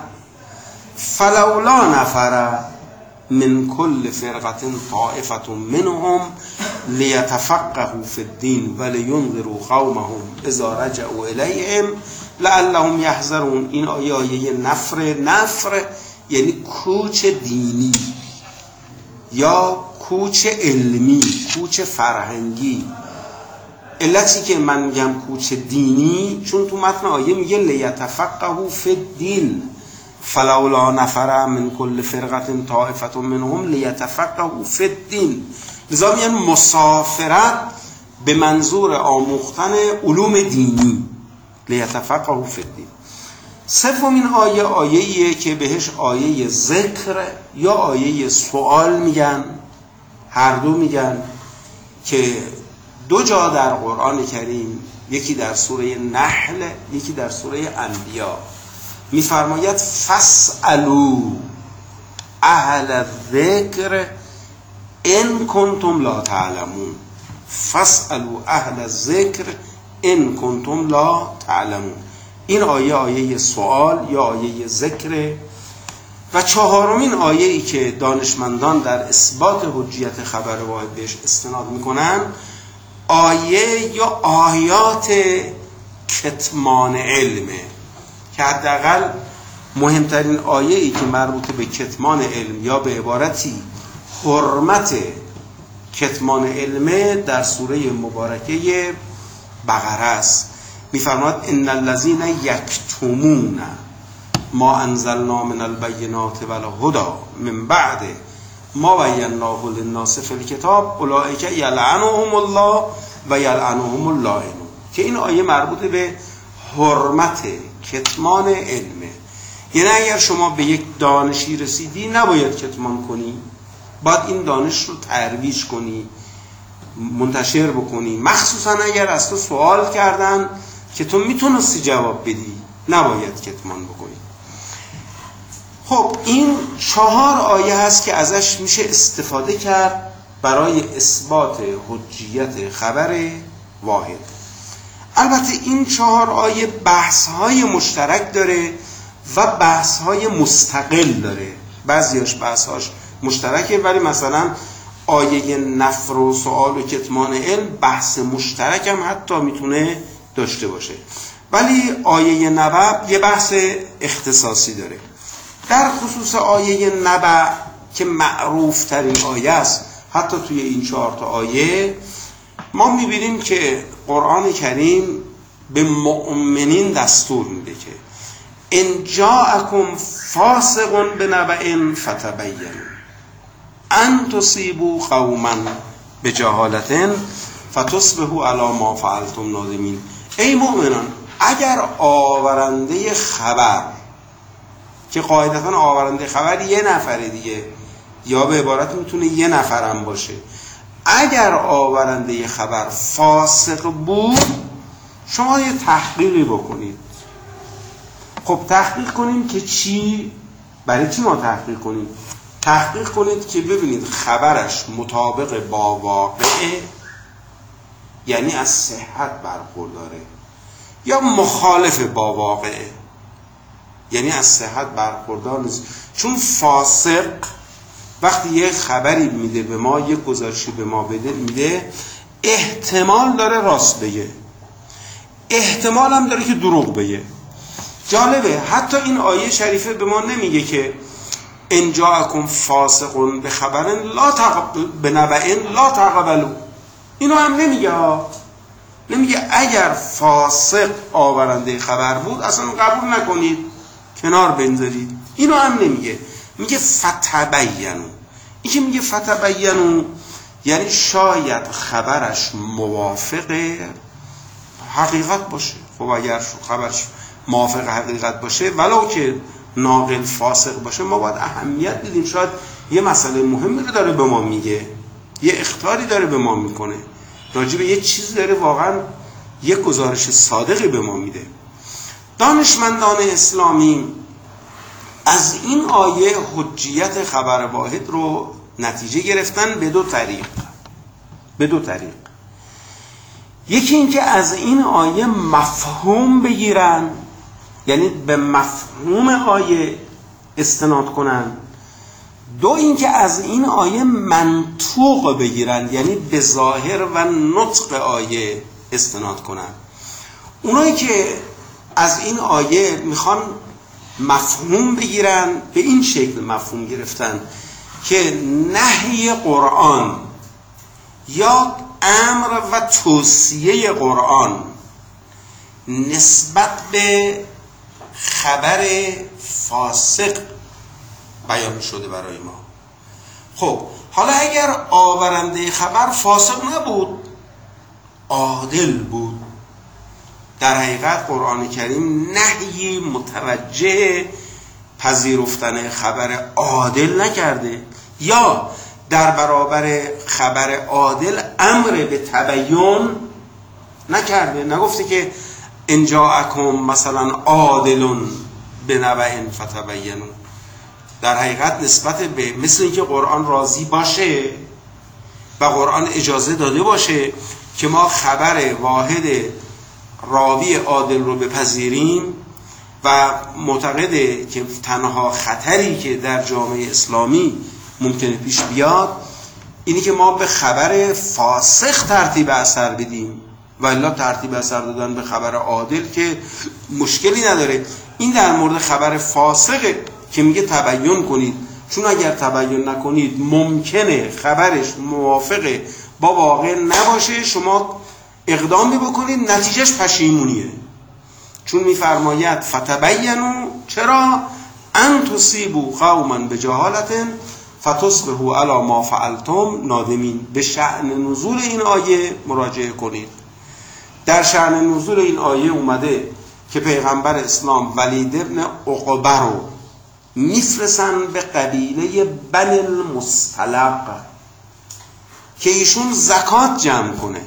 فلولا نفر من کل فرقة طائفة منهم لیتفقهوا فی الدین ولینذروا قومهم اذا رجعوا الیهم لعلهم یحذرون. این آیه آیه نفر. نفر یعنی کوچ دینی یا کوچ علمی، کوچ فرهنگی. علتی که من میگم کوچ دینی چون تو متن آیه میگه لیتفقهوا فی الدین فلولا نفر من کل فرقة طائفة منهم لیتفقهوا فی الدین. لذا میگن مسافرت به منظور آموختن علوم دینی، لیتفقهوا فی الدین. سومین آیه آیه‌ایه که بهش آیه ذکر یا آیه سوال میگن، هر دو میگن، که دو جا در قرآن کریم، یکی در سوره نحل یکی در سوره انبیا، میفرماید فاسألوا اهل الذکر ان کنتم لا تعلمون. فاسألوا اهل الذکر ان کنتم لا تعلمون. این آیه آیه سوال یا آیه ذکر. و چهارمین آیه ای که دانشمندان در اثبات حجیت خبر واحد بهش استناد میکنن آیه یا آیات کتمان علمه که حداقل مهمترین آیه ای که مربوط به کتمان علم یا به عبارتی حرمت کتمان علمه در سوره مبارکه بقره است. میفرماید ان الذين یکتمون ما انزلنا من البینات والهدی من بعد ما بیناه للناس فی الکتاب اولئک یلعنهم الله و یلعنهم اللائنون. که این آیه مربوط به حرمت کتمان علمه. یعنی اگر شما به یک دانشی رسیدی نباید کتمان کنی، باید این دانش رو ترویج کنی، منتشر بکنی، مخصوصا اگر از تو سوال کردن که تو میتونستی جواب بدی نباید کتمان بکنی. خب این چهار آیه هست که ازش میشه استفاده کرد برای اثبات حجیت خبر واحد. البته این چهار آیه بحث‌های مشترک داره و بحث‌های مستقل داره. بعضیاش بحث‌هاش مشترکه ولی مثلا آیه نفر و سؤال و کتمان علم بحث مشترک هم حتی میتونه داشته باشه. ولی آیه نبأ یه بحث اختصاصی داره. در خصوص آیه نبأ که معروف ترین آیه است حتی توی این چهار تا آیه ما میبینیم که قرآن کریم به مؤمنین دستور میده که ان جاءکم فاسق بنبأ فتبینوا ان تصیبوا قوما بجهالة فتصبحوا علی ما فعلتم نادمین. ای مؤمنان اگر آورنده خبر، که قاعدتا آورنده خبر یه نفره دیگه یا به عبارت میتونه یه نفرم باشه، اگر آورنده خبر فاسق بود شما یه تحقیقی بکنید. خب تحقیق کنیم که چی؟ برای چی ما تحقیق کنیم؟ تحقیق کنید که ببینید خبرش مطابق با واقعه، یعنی از صحت برخورداره، یا مخالف با واقعه، یعنی از صحت برخوردار نیست. چون فاسق وقتی یه خبری میده به ما، یه گزارشی به ما بده میده، احتمال داره راست بگه، احتمال هم داره که دروغ بگه. جالبه حتی این آیه شریفه به ما نمیگه که ان جاءکم فاسق بخبر لا تقبل بنبأ لا تقبلوا. اینو هم نمیگه ها. نمیگه اگر فاسق آورنده خبر بود اصلا قبول نکنید، کنار بنذارید. اینو هم نمیگه. میگه فتبینوا. این که میگه فتبینوا یعنی شاید خبرش موافق حقیقت باشه. خب اگر خبرش موافق حقیقت باشه ولو که ناقل فاسق باشه ما باید اهمیت بدیم. شاید یه مسئله مهمی رو داره به ما میگه، یه اخطاری داره به ما میکنه، راجع به یه چیز داره واقعا یه گزارش صادقی به ما میده. دانشمندان اسلامی از این آیه حجیت خبر واحد رو نتیجه گرفتن به دو طریق. به دو طریق. یکی این که از این آیه مفهوم بگیرن، یعنی به مفهوم آیه استناد کنن. دو این که از این آیه منطوق بگیرن، یعنی به ظاهر و نطق آیه استناد کنن. اونایی که از این آیه میخوان مفهوم بگیرن به این شکل مفهوم گرفتن که نهی قرآن یا امر و توصیه قرآن نسبت به خبر فاسق بیان شده برای ما. خب حالا اگر آورنده خبر فاسق نبود، عادل بود، در حقیقت قرآن کریم نهی متوجه پذیرفتن خبر عادل نکرده، یا در برابر خبر عادل امر به تبیین نکرده. نگفته که ان جاءکم مثلا عادل بنبأ فتبینوا. در حقیقت نسبت به مثل اینکه قرآن راضی باشه و قرآن اجازه داده باشه که ما خبر واحد راوی عادل رو بپذیریم و معتقده که تنها خطری که در جامعه اسلامی ممکنه پیش بیاد اینی که ما به خبر فاسق ترتیب اثر بدیم و الا ترتیب اثر دادن به خبر عادل که مشکلی نداره. این در مورد خبر فاسق که میگه تبیین کنید، چون اگر تبیین نکنید ممکنه خبرش موافق با واقع نباشه، شما اقدامی بکنید نتیجهش پشیمونیه. چون میفرماید فتبینوا، چرا؟ ان تصیبوا قوما بجهالة فتصبحوا علی ما فعلتم نادمین. به شأن نزول این آیه مراجعه کنید. در شأن نزول این آیه اومده که پیغمبر اسلام ولید ابن عقبه رو میفرستن به قبیله بنی المصطلق که ایشون زکات جمع کنه.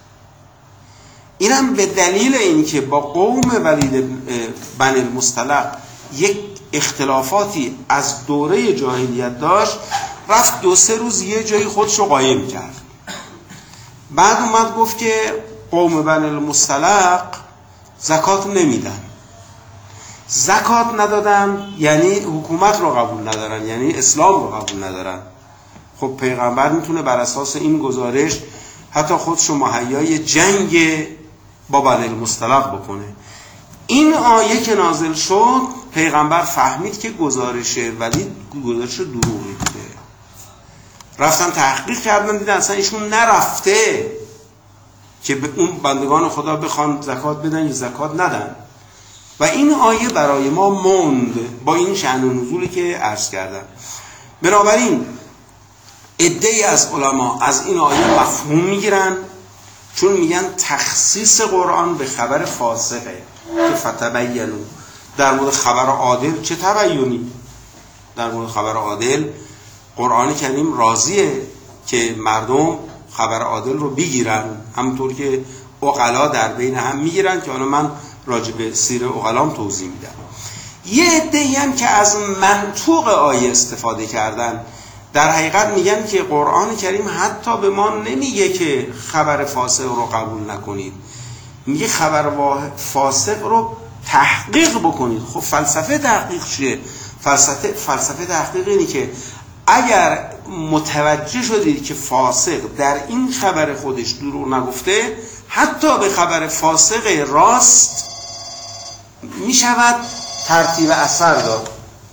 اینم به دلیل اینکه با قوم ولید بنی المصطلق یک اختلافاتی از دوره جاهلیت داشت، رفت دو سه روز یه جایی خودشو قایم کرد. بعد اومد گفت که قوم بنی المصطلق زکات نمیدن. زکات ندادن یعنی حکومت رو قبول ندارن، یعنی اسلام رو قبول ندارن. خب پیغمبر میتونه بر اساس این گزارش حتی خودشو مهیای جنگ با بنی المصطلق بکنه. این آیه که نازل شد پیغمبر فهمید که گزارش ولید گزارش دروغی بوده. رفتن تحقیق کردن دیدن اصلا ایشون نرفته که به اون بندگان خدا بخوان زکات بدن یا زکات ندن. و این آیه برای ما موند با این شأن و نزولی که عرض کردم. بنابراین عده‌ای از علما از این آیه مفهوم میگیرن، چون میگن تخصیص قرآن به خبر فاسقه که فتبینوا. در مورد خبر عادل چه تبیینی؟ در مورد خبر عادل قرآن کریم راضیه که مردم خبر عادل رو بگیرن، همونطور که عقلا در بین هم میگیرن که حالا من راجع به سیر عقلام توضیح میدم. یه عده‌ای هم که از منطوق آیه استفاده کردن در حقیقت میگن که قرآن کریم حتی به ما نمیگه که خبر فاسق رو قبول نکنید، میگه خبر فاسق رو تحقیق بکنید. خب فلسفه تحقیق چیه؟ فلسفه فلسفه تحقیق اینه که اگر متوجه شدید که فاسق در این خبر خودش دروغ نگفته، حتی به خبر فاسق راست می شود ترتیب اثر داد.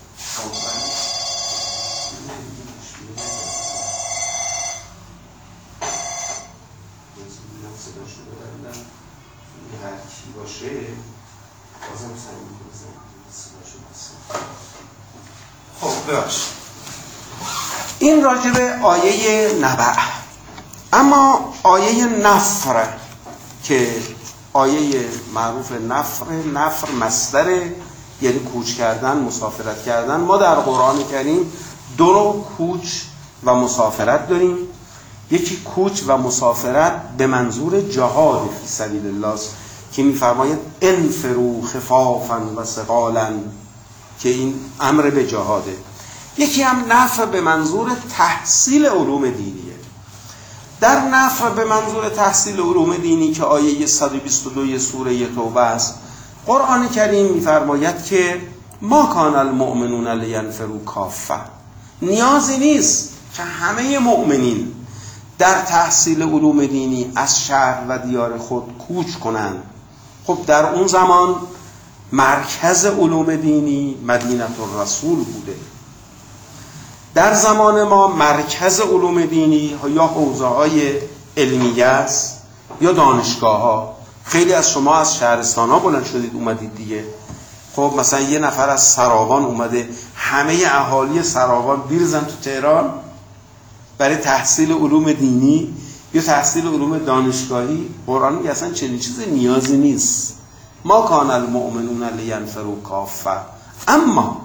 خب ببخشید این راجب آیه نبع. اما آیه نفر که آیه معروف نفر، نفر مصدر یعنی کوچ کردن، مسافرت کردن. ما در قرآن کریم دو نوع کوچ و مسافرت داریم. یکی کوچ و مسافرت به منظور جهاد فی سبیل الله است که می‌فرماید انفروا خفافا و ثقالا که این امر به جهاده. یکی هم نفر به منظور تحصیل علوم دینیه. در نفر به منظور تحصیل علوم دینی که آیه صد و بیست و دو سوره توبه است، قرآن کریم می‌فرماید که ما کان المؤمنون لینفروا کافه، نیازی نیست که همه مؤمنین در تحصیل علوم دینی از شهر و دیار خود کوچ کنند. خب در اون زمان مرکز علوم دینی مدینه الرسول بوده. در زمان ما مرکز علوم دینی یا حوزه‌های علمیه است یا دانشگاه‌ها. خیلی از شما از شهرستان‌ها بلند شدید اومدید دیگه. خب مثلا یه نفر از سراوان اومده، همه اهالی سراوان بیرزن تو تهران برای تحصیل علوم دینی یا تحصیل علوم دانشگاهی. قرآن میگه اصلا چنین چیزی نیازی نیست. ما کان المؤمنون لینفروا کافه اما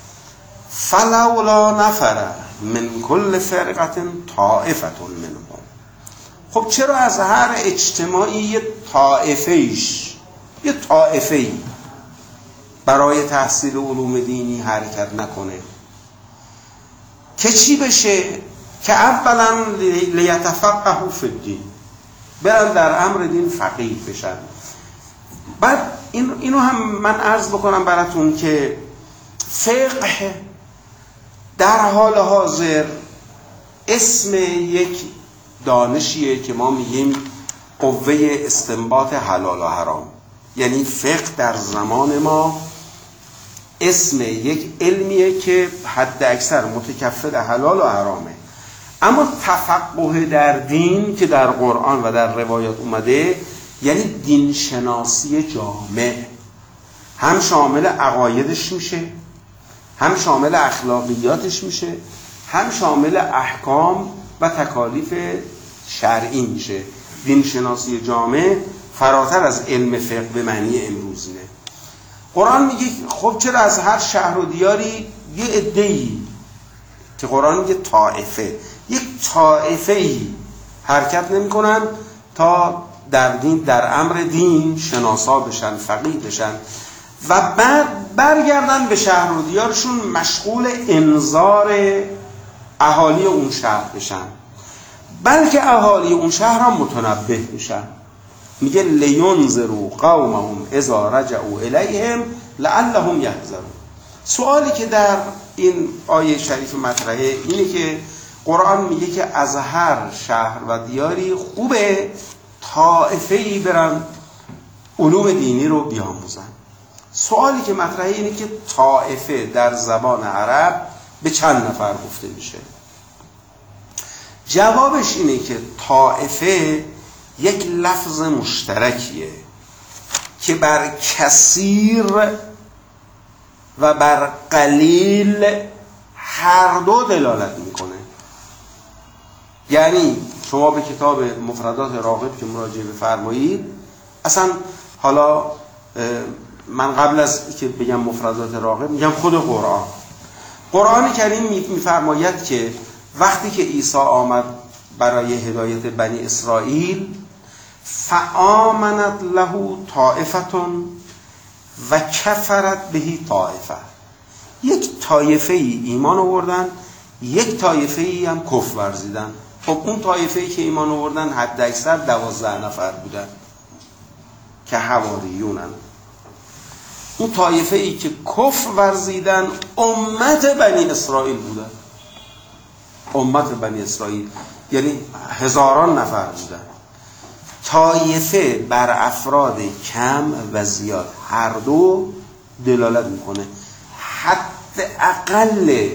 فلولا نفر من کل فرقه طائفه منهم. خب چرا از هر اجتماعی یه طائفه‌ایش یه طائفه‌ای برای تحصیل علوم دینی حرکت نکنه که چی بشه؟ که اولا لیتفقهوا فی الدین، برن در امر دین فقیه بشن. بعد این اینو هم من عرض بکنم براتون که فقه در حال حاضر اسم یک دانشیه که ما میگیم قوه استنباط حلال و حرام. یعنی فقه در زمان ما اسم یک علمیه که حد اکثر متکفل حلال و حرامه. اما تفقه در دین که در قرآن و در روایات اومده یعنی دین شناسی جامع، هم شامل عقایدش میشه، هم شامل اخلاقیاتش میشه، هم شامل احکام و تکالیف شرعی میشه. دین شناسی جامع فراتر از علم فقه به معنی امروزینه. قرآن میگه خب چرا از هر شهر و دیاری یه عده‌ای، که قرآن میگه طائفه، یک طائفه‌ای حرکت نمی‌کنن تا در دین، در امر دین شناسا بشن، فقیه بشن و بعد برگردن به شهر و دیارشون مشغول انذار اهالی اون شهر بشن، بلکه اهالی اون شهر هم متنبه بشن. میگه لینذروا قومهم اذا رجعوا الیهم لعلهم یحذرون. سوالی که در این آیه شریف مطرحه اینه که قرآن میگه که از هر شهر و دیاری خوبه طائفه‌ای برن علوم دینی رو بیاموزن. سوالی که مطرحه اینه که طائفه در زبان عرب به چند نفر گفته میشه؟ جوابش اینه که طائفه یک لفظ مشترکیه که بر کثیر و بر قلیل هر دو دلالت میکنه. یعنی شما به کتاب مفردات راغب که مراجعه بفرمایید، اصلا حالا من قبل از که بگم مفردات راغب میگم خود قرآن قرآن کریم میفرماید که وقتی که عیسی آمد برای هدایت بنی اسرائیل، فآمنت له طائفة و کفرت بهی طائفه، یک طایفه ای ایمان آوردن، یک طایفه ای هم کفر ورزیدن. خب اون طایفه ای که ایمان آوردن حد اکثر دوازده نفر بودن که حواریونن. اون طایفه ای که کفر ورزیدن امت بنی اسرائیل بودن. امت بنی اسرائیل یعنی هزاران نفر بودن. طایفه بر افراد کم و زیاد هر دو دلالت میکنه. حتی اقل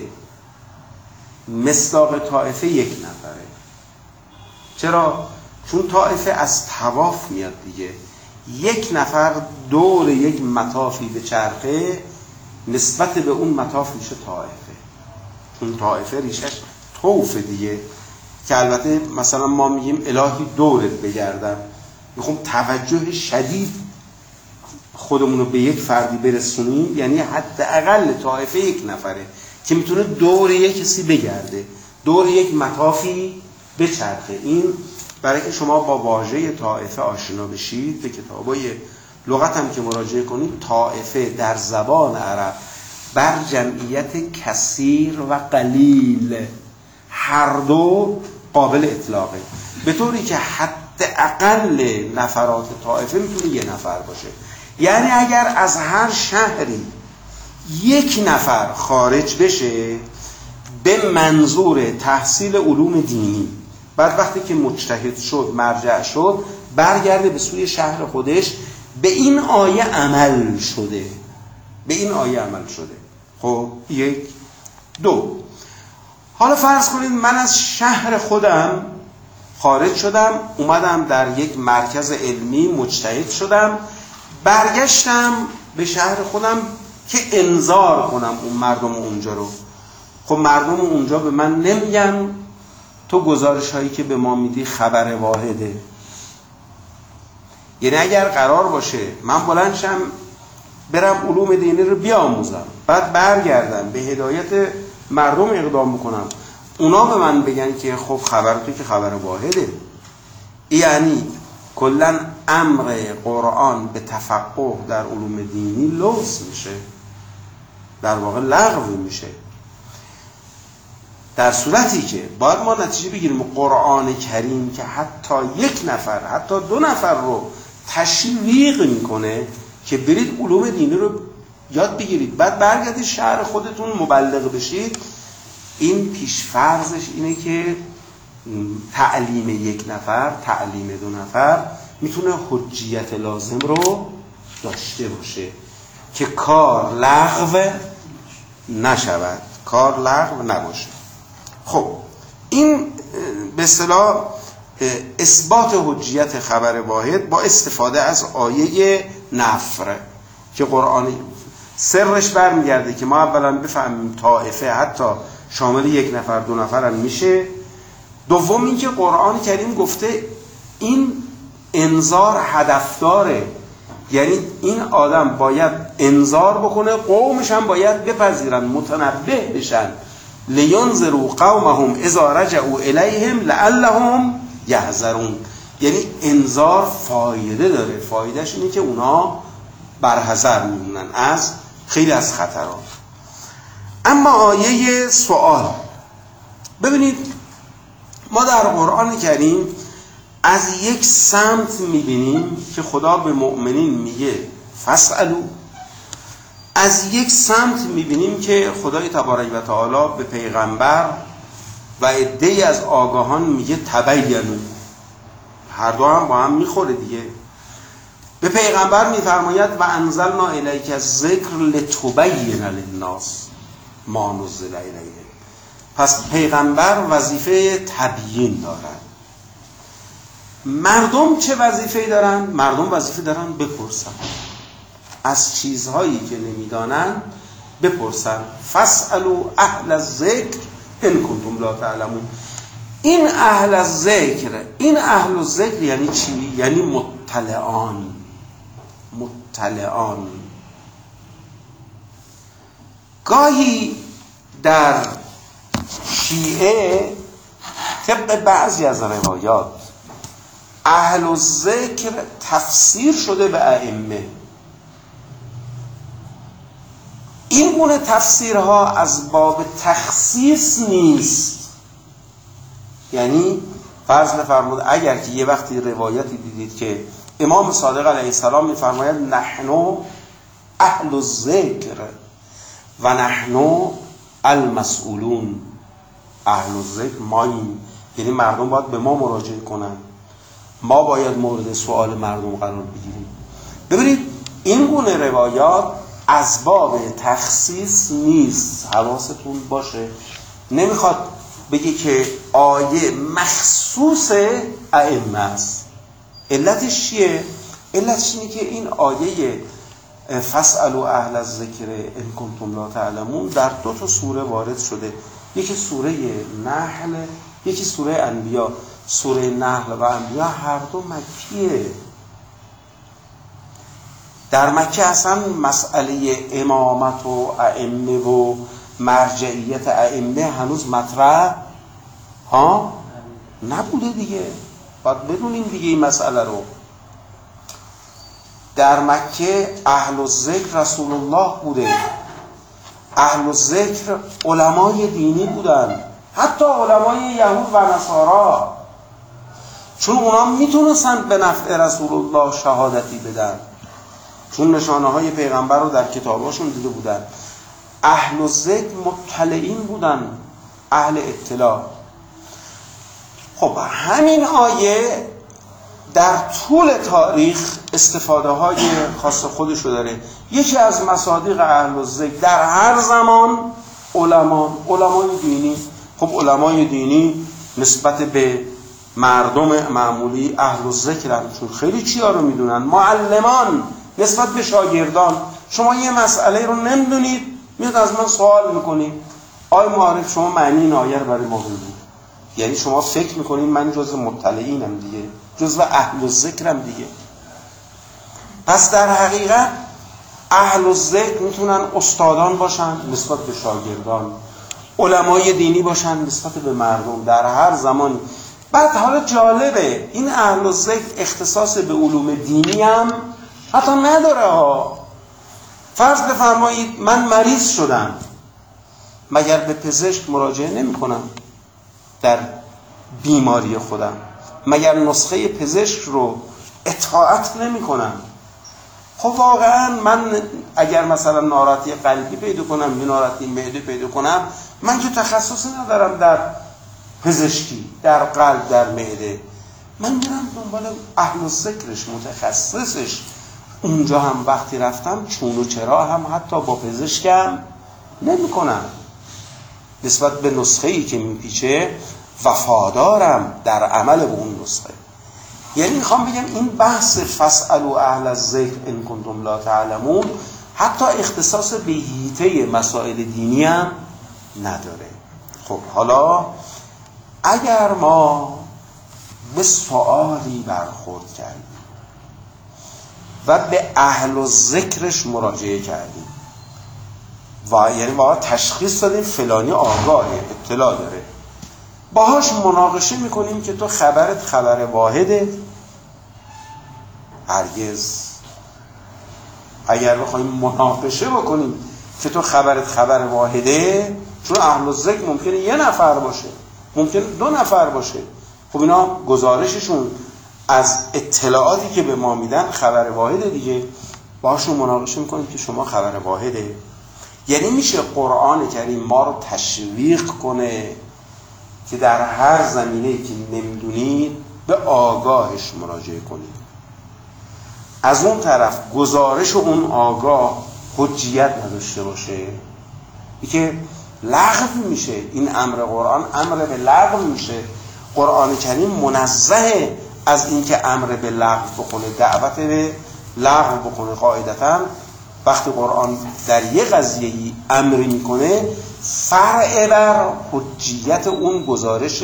مصداق طائفه یک نفره. چرا؟ چون طائفه از طواف میاد دیگه. یک نفر دور یک مطافی به چرخه نسبت به اون مطاف میشه طائفه، چون طائفه ریشش طوف دیگه، که البته مثلا ما میگیم الهی دورت بگردم، میخوام توجه شدید خودمون رو به یک فردی برسونیم، یعنی حداقل طائفه یک نفره که میتونه دور یک کسی بگرده، دور یک مطافی بچرخه. این برای که شما با واژه طائفه آشنا بشید، به کتابای لغت هم که مراجعه کنید، طائفه در زبان عرب بر جمعیت کثیر و قلیل هر دو قابل اطلاقه، به طوری که حداقل نفرات طائفه میتونه یه نفر باشه. یعنی اگر از هر شهری یک نفر خارج بشه به منظور تحصیل علوم دینی، بعد وقتی که مجتهد شد، مرجع شد، برگرده به سوی شهر خودش، به این آیه عمل شده، به این آیه عمل شده. خب یک. دو، حالا فرض کنید من از شهر خودم خارج شدم، اومدم در یک مرکز علمی مجتهد شدم، برگشتم به شهر خودم که انذار کنم اون مردم اونجا رو. خب مردم اونجا به من نمیگن تو گزارش هایی که به ما میدی خبر واحده. یعنی اگر قرار باشه من بلندشم برم علوم دینی رو بیاموزم، بعد برگردم به هدایت مردم اقدام بکنم، اونا به من بگن که خب خبر تو که خبر واحده، یعنی کلا امر قرآن به تفقه در علوم دینی لوث میشه، در واقع لغو میشه. در صورتی که باید ما نتیجه بگیریم قرآن کریم که حتی یک نفر، حتی دو نفر رو تشویق میکنه که برید علوم دینی رو یاد بگیرید، بعد برگردید شهر خودتون مبلغ بشید، این پیشفرضش اینه که تعلیم یک نفر، تعلیم دو نفر میتونه حجیت لازم رو داشته باشه که کار لغو نشود، کار لغو نباشه. خب این به اصطلاح اثبات حجیت خبر واحد با استفاده از آیه نفر که قرآن سرش برمیگرده که ما اولا بفهمیم طائفه حتی شامل یک نفر دو نفر هم میشه. دوم این که قرآن کریم گفته این انذار هدف داره، یعنی این آدم باید انذار بکنه، قومش هم باید بپذیرن، متنبه بشن. لینذروا قومهم اذا رجعوا الیهم لعلهم یحذرون. یعنی انذار فایده داره، فایدهش اینه که اونا برحذر میمونن از خیلی از خطرات. اما آیه سوال، ببینید ما در قرآن کریم از یک سمت میبینیم که خدا به مؤمنین میگه فاسألوا، از یک سمت میبینیم که خدای تبارک و تعالی به پیغمبر و عده‌ای از آگاهان میگه تبینوا. هر دو هم با هم میخوره دیگه. به پیغمبر میفرماید و انزلنا الیک الذکر لتبین للناس ما نزل الیهم. پس پیغمبر وظیفه تبیین دارن. مردم چه وظیفه‌ای دارن؟ مردم وظیفه دارن بپرسن، از چیزهایی که نمیدانن بپرسن. فاسألوا اهل الذکر ان کنتم لا تعلمون. این اهل الذکر، این اهل الذکر یعنی چی؟ یعنی مطلعان. مطلعان گاهی در شیعه طبق بعضی از روایات اهل الذکر تفسیر شده به ائمه. این گونه تفسیرها از باب تخصیص نیست. یعنی فرض بفرمایید اگر که یه وقتی روایتی دیدید که امام صادق علیه السلام میفرماید نحن اهل الذکر و نحن المسئولون، اهل الذکر ماییم، یعنی مردم باید به ما مراجعه کنن، ما باید مورد سوال مردم قرار بگیریم. ببینید این گونه روایات از باب تخصیص نیست، حواستون باشه. نمیخواد بگه که آیه مخصوص ائمه است. علتش چیه؟ علتش اینه که این آیه فاسألوا اهل الذکر ان کنتم لا تعلمون در دو تا سوره وارد شده، یکی سوره نحل، یکی سوره انبیاء. سوره نحل و انبیاء هر دو مکیه. در مکه اصلا مسئله امامت و ائمه و مرجعیت ائمه هنوز مطرح ها نبوده دیگه. باید بدونیم دیگه این مسئله رو. در مکه اهل الذکر رسول الله بوده، اهل الذکر علمای دینی بودن، حتی علمای یهود و نصارا، چون اونا میتونستن به نفع رسول الله شهادتی بدن، چون نشانه های پیغمبر رو در کتاباشون دیده بودن. اهل الذکر مطلعین بودن، اهل اطلاع. خب همین آیه در طول تاریخ استفاده های خاص خودشو داره. یکی از مصادیق اهل الذکر در هر زمان علما، علمای دینی. خب علمای دینی نسبت به مردم معمولی اهل الذکرن، چون خیلی چیا رو میدونن. معلمان نسبت به شاگردان، شما یه مسئله رو نمیدونید میاد از من سوال میکنید، آی معارف شما معنی این آیه رو برای ما بگید. یعنی شما فکر میکنید من جز مطلعینم دیگه، جزو اهل الذکرم دیگه. پس در حقیقت اهل الذکر میتونن استادان باشن نسبت به شاگردان، علمای دینی باشن نسبت به مردم در هر زمانی. بعد حالا جالبه این اهل الذکر اختصاص به علوم دینی هم حتی نداره ها. فرض بفرمایید من مریض شدم، مگر به پزشک مراجعه نمی کنم در بیماری خودم؟ مگر نسخه پزشک رو اطاعت نمی کنم؟ خب واقعا من اگر مثلا ناراحتی قلبی پیدا کنم یا ناراحتی معده پیدا کنم، من که تخصصی ندارم در پزشکی، در قلب، در معده. من میرم دنبال اهل الذکرش، متخصصش. اونجا هم وقتی رفتم چون و چرا هم حتی با پزشکم نمی کنم. نسبت به نسخه‌ای که میپیچه وفادارم در عمل به اون نسخه. یعنی میخوام بگم این بحث فاسألوا اهل الذکر ان کنتم لا تعلمون حتی اختصاص به حیطه مسائل دینی هم نداره. خب حالا اگر ما به سوالی برخورد کردیم و به اهل الذکرش مراجعه کردیم و یعنی واقعا تشخیص دادیم فلانی آگاهه، اطلاع داره، باهاش مناقشه میکنیم که تو خبرت خبر واحده؟ هرگز. اگر بخوایم مناقشه بکنیم که تو خبرت خبر واحده، چون اهل الذکر ممکنه یه نفر باشه، ممکنه دو نفر باشه، خب اینا گزارششون از اطلاعاتی که به ما میدن خبر واحده دیگه، باهاشون مناقشه میکنیم که شما خبر واحده. یعنی میشه قرآن کریم ما رو تشویق کنه که در هر زمینه‌ای که نمیدونید به آگاهش مراجعه کنید. از اون طرف گزارش اون آگاه حجیت نداشته باشه، این که لغو میشه. این امر قرآن امر به لغو میشه. قرآن کریم منزه از اینکه امر به لغو بکنه، دعوت به لغو بکنه. قاعدتاً وقتی قرآن در یه قضیه‌ای امری میکنه، فرع بر حجیت اون گزارش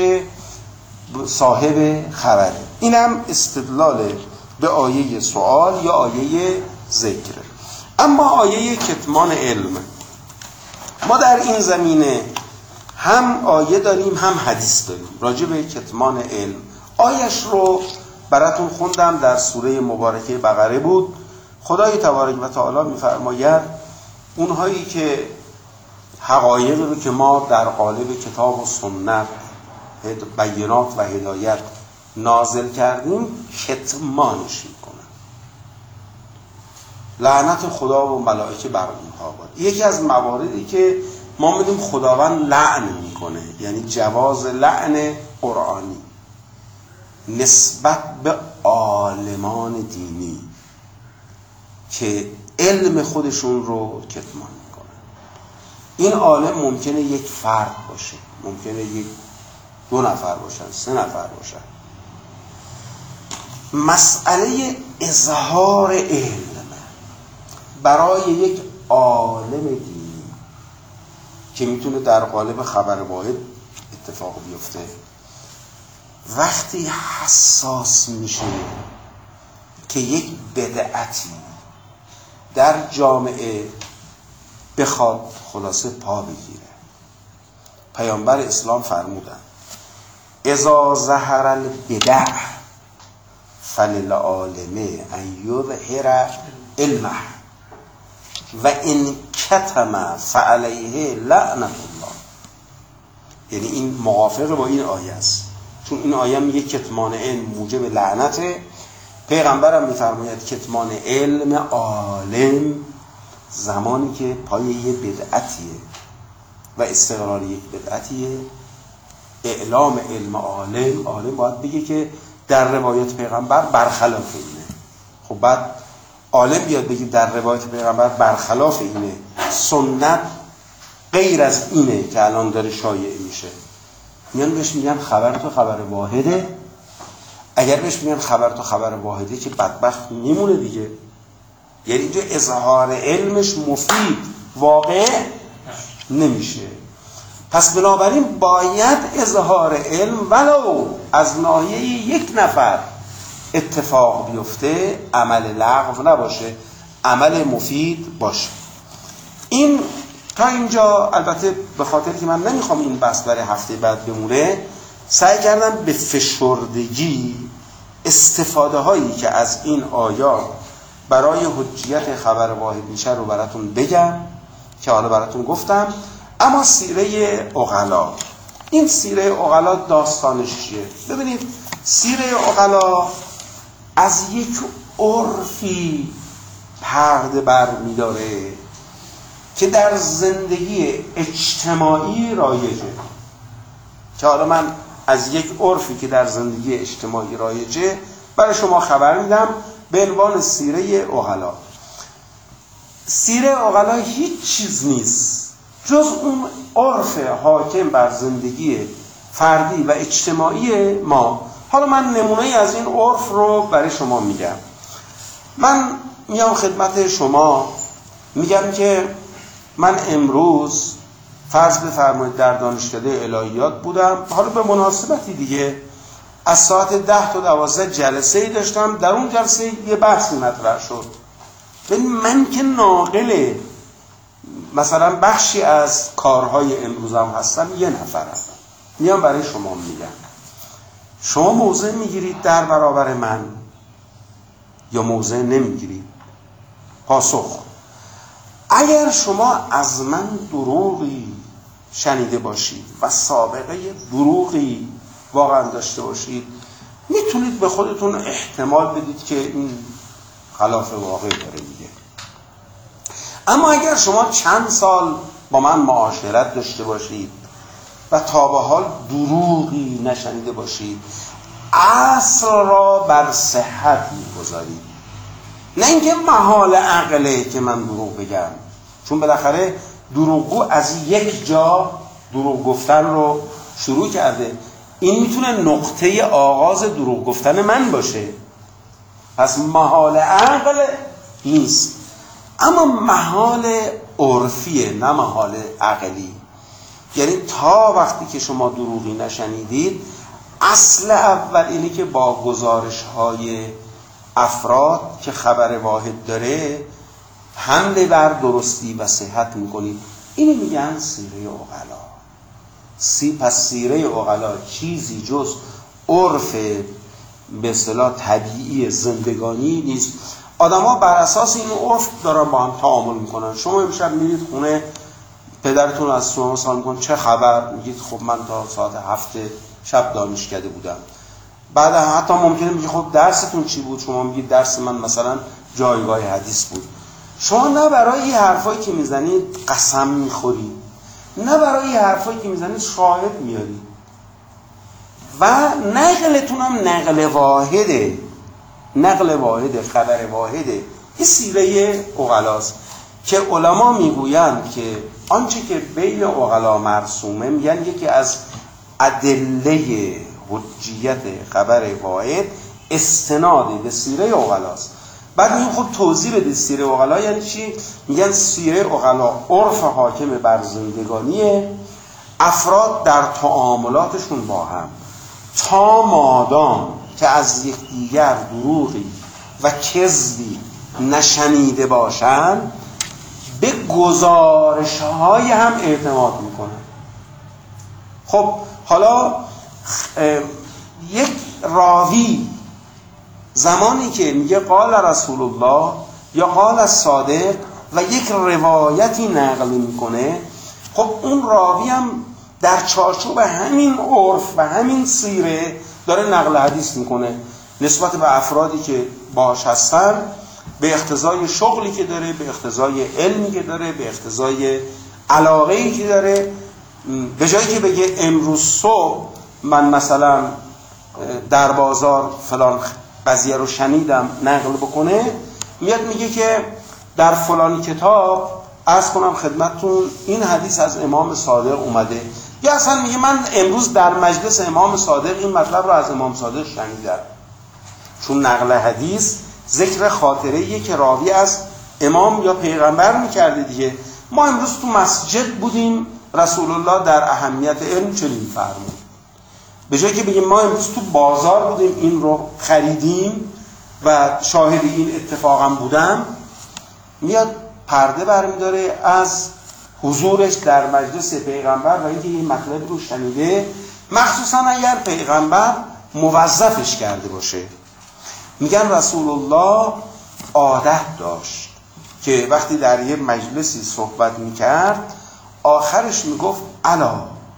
صاحب خبره. اینم استدلال به آیه سوال یا آیه ذکر. اما آیه کتمان علم، ما در این زمینه هم آیه داریم هم حدیث داریم راجع به کتمان علم. آیش رو براتون خوندم، در سوره مبارکه بقره بود. خدای تبارک و تعالی می‌فرماید اونهایی که حقایقی رو که ما در قالب کتاب و سنت بینات و هدایت نازل کردیم کتمانش میکنن. لعنت خدا و ملائکه بر اونها باد. یکی از مواردی که ما میدونیم خداوند لعن میکنه، یعنی جواز لعن قرآنی نسبت به عالمان دینی که علم خودشون رو کتمان میکنن. این عالم ممکنه یک فرد باشه، ممکنه یک دو نفر باشن، سه نفر باشن. مسئله اظهار علم برای یک عالم دینی که میتونه در قالب خبر واحد اتفاق بیفته، وقتی حساس میشه که یک بدعتی در جامعه بخواد خلاصه پا بگیره، پیامبر اسلام فرمودن اذا ظهر البدع فللعالم ان یظهر علمه و ان کتم فعلیه لعنت الله. یعنی این موافق با این آیه است، چون این آیه میگه کتمان علم موجب لعنته. پیغمبرم میفرماید کتمان علم عالم زمانی که پای یه بدعتیه و استقرار یک بدعتیه، اعلام علم عالم، عالم باید بگه که در روایت پیغمبر برخلاف اینه. خب بعد عالم بیاد بگه در روایت پیغمبر برخلاف اینه، سنت غیر از اینه که الان داره شایع میشه، میان بهش میگن خبر تو خبر واحده. اگر بهش میگن خبر تو خبر واحده که بدبخت میمونه دیگه. یعنی اینجا اظهار علمش مفید واقع نمیشه. پس بنابراین باید اظهار علم ولو از ناحیه یک نفر اتفاق بیفته، عمل لغو نباشه، عمل مفید باشه. این تا اینجا البته به خاطر که من نمیخوام این بحث برای هفته بعد بمونه، سعی کردم به فشردگی استفاده هایی که از این آیات برای حجیت خبر واحد میشه رو براتون بگم که حالا براتون گفتم. اما سیره عقلا، این سیره عقلا داستانش چیه؟ ببینید سیره عقلا از یک عرفی پرده بر می‌داره که در زندگی اجتماعی رایجه، که حالا من از یک عرفی که در زندگی اجتماعی رایجه برای شما خبر میدم به عنوان سیره عقلا. سیره عقلا هیچ چیز نیست جز اون عرف حاکم بر زندگی فردی و اجتماعی ما. حالا من نمونه از این عرف رو برای شما میگم. من میام خدمت شما میگم که من امروز فرض بفرمایید در دانشکده الهیات بودم، حالا به مناسبتی دیگه از ساعت ده تا دوازده جلسه داشتم، در اون جلسه یه بحثی مطرح شد. ببین من که ناقل مثلا بخشی از کارهای امروزم هستم، یه نفرم، میام برای شما میگم. شما موضع میگیرید در برابر من یا موضع نمیگیرید؟ پاسخ: اگر شما از من دروغی شنیده باشید و سابقه دروغی واقعا داشته باشید، میتونید به خودتون احتمال بدید که این خلاف واقع داره میگه. اما اگر شما چند سال با من معاشرت داشته باشید و تا به حال دروغی نشنیده باشید، اصل را بر صحت میگذارید، نه اینکه محال عقله که من دروغ بگم، چون بالاخره دروغگو از یک جا دروغ گفتن رو شروع کرده. این میتونه نقطه آغاز دروغ گفتن من باشه، پس محال عقل نیست. اما محال عرفیه، نه محال عقلی. یعنی تا وقتی که شما دروغی نشنیدید، اصل اول اینه که با گزارش های افراد که خبر واحد داره حمله بر درستی و صحت میکنید. اینو میگن سیره عقلا. سی پس سیره عقلا چیزی جز عرف به اصطلاح طبیعی زندگانی نیست. آدم ها بر اساس این عرف دارن با هم تعامل میکنن. شما امشب میرید خونه، پدرتون از شما سوال میکنه چه خبر؟ میگید خب من تا ساعت هفت شب دانشکده بودم. بعد حتی ممکنه میگه خب درستون چی بود؟ شما میگید درس من مثلا جایگاه حدیث بود. شما نه برای این حرفایی که میزنید قسم میخورید، نه برای این حرفایی که میزنید شاهد میارید، و نقلتون هم نقل واحده، نقل واحده، خبر واحده. این سیره عقلاست که علما میگویند که آنچه که بین عقلا مرسومه، میگن یکی از ادله حجیت خبر واحد استناد به سیره عقلاست. بعد میگن خب توضیح بده سیره عقلا یعنی چی؟ میگن سیره عقلا عرف حاکم بر زندگانی افراد در تعاملاتشون با هم، تا مادام که از یکدیگر دروغی و کذبی نشنیده باشند به گزارش‌های هم اعتماد میکنن. خب حالا یک راوی زمانی که میگه قال رسول الله یا قال الصادق و یک روایتی نقل میکنه، خب اون راوی هم در چارچوب همین عرف و همین سیره داره نقل حدیث میکنه نسبت به افرادی که باهاش هستن، به اقتضای شغلی که داره، به اقتضای علمی که داره، به اقتضای علاقه‌ای که داره. به جایی که بگه امروز صبح من مثلا در بازار فلان قضیه رو شنیدم نقل بکنه، میاد میگه که در فلان کتاب عرض کنم خدمتتون این حدیث از امام صادق اومده، یا اصلا میگه من امروز در مجلس امام صادق این مطلب رو از امام صادق شنیدم. چون نقل حدیث ذکر خاطره‌ایه که راوی از امام یا پیغمبر میکرده دیگه. ما امروز تو مسجد بودیم، رسول الله در اهمیت علم چنین فرمود. به جایی که بگیم ما امروز تو بازار بودیم این رو خریدیم و شاهد این اتفاقا بودم، میاد پرده برمیداره از حضورش در مجلس پیغمبر و اینکه این مطلب رو شنیده، مخصوصا اگر پیغمبر موظفش کرده باشه. میگن رسول الله عادت داشت که وقتی در یه مجلسی صحبت میکرد آخرش میگفت الا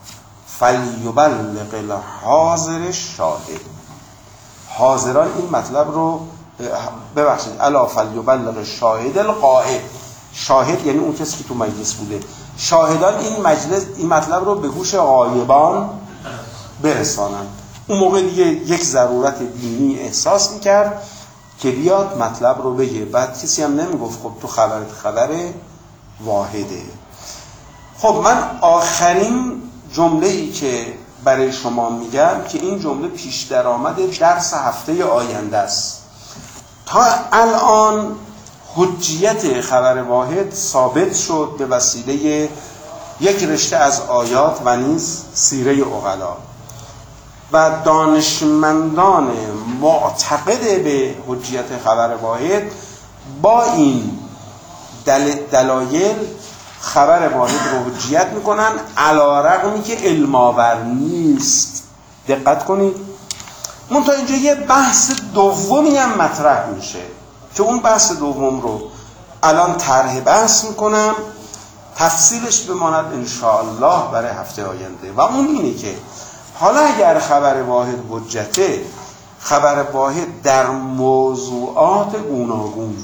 فلیبلغ الحاضر الشاهد. حاضران این مطلب رو ببخشید الا فلیبلغ الشاهد الغائب. شاهد یعنی اون کسی که تو مجلس بوده. شاهدان این مجلس این مطلب رو به گوش غایبان برسانند. اون موقع دیگه یک ضرورت دینی احساس میکرد که بیاد مطلب رو بگه. بعد کسی هم نمیگفت خب تو خبرت خبر واحده. خب من آخرین جمله‌ای که برای شما میگم که این جمله پیش درآمد درس هفته آینده است. تا الان حجیت خبر واحد ثابت شد به وسیله یک رشته از آیات و نیز سیره عقلا و دانشمندان معتقد به حجیت خبر واحد با این دل دلایل خبر واحد رو حجیت میکنن، علی رغمی که علم آور نیست. دقت کنید. منتها اینجا یه بحث دومی هم مطرح میشه که اون بحث دوم رو الان طرح بحث میکنم، تفصیلش بماند انشاءالله برای هفته آینده. و اون اینه که حالا اگر خبر واحد حجته، خبر واحد در موضوعات گوناگون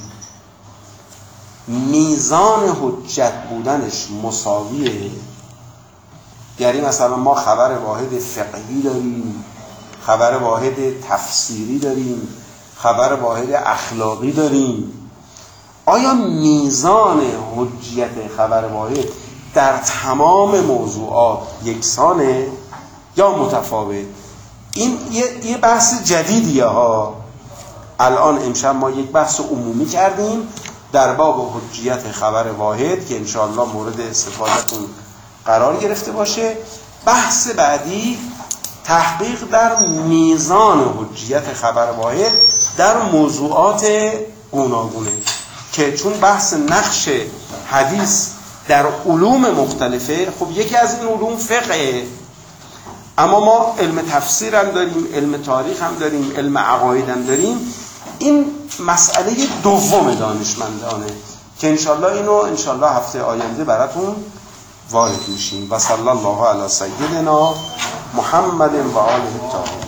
میزان حجت بودنش مساویه، یعنی مثلا ما خبر واحد فقهی داریم، خبر واحد تفسیری داریم، خبر واحد اخلاقی داریم، آیا میزان حجیت خبر واحد در تمام موضوعات یکسانه یا متفاوت؟ این یه, یه بحث جدیدیه ها. الان امشب ما یک بحث عمومی کردیم در باب حجیت خبر واحد که انشاءالله مورد استفادهتون قرار گرفته باشه. بحث بعدی تحقیق در میزان حجیت خبر واحد در موضوعات گوناگونه، که چون بحث نقش حدیث در علوم مختلفه، خب یکی از این علوم فقهه، اما ما علم تفسیر هم داریم، علم تاریخ هم داریم، علم عقاید هم داریم. این مسئله دوم دانشمندانه که انشالله اینو انشالله هفته آینده براتون وارد میشیم. و صلی الله علی سیدنا محمد و آله الطاهرین.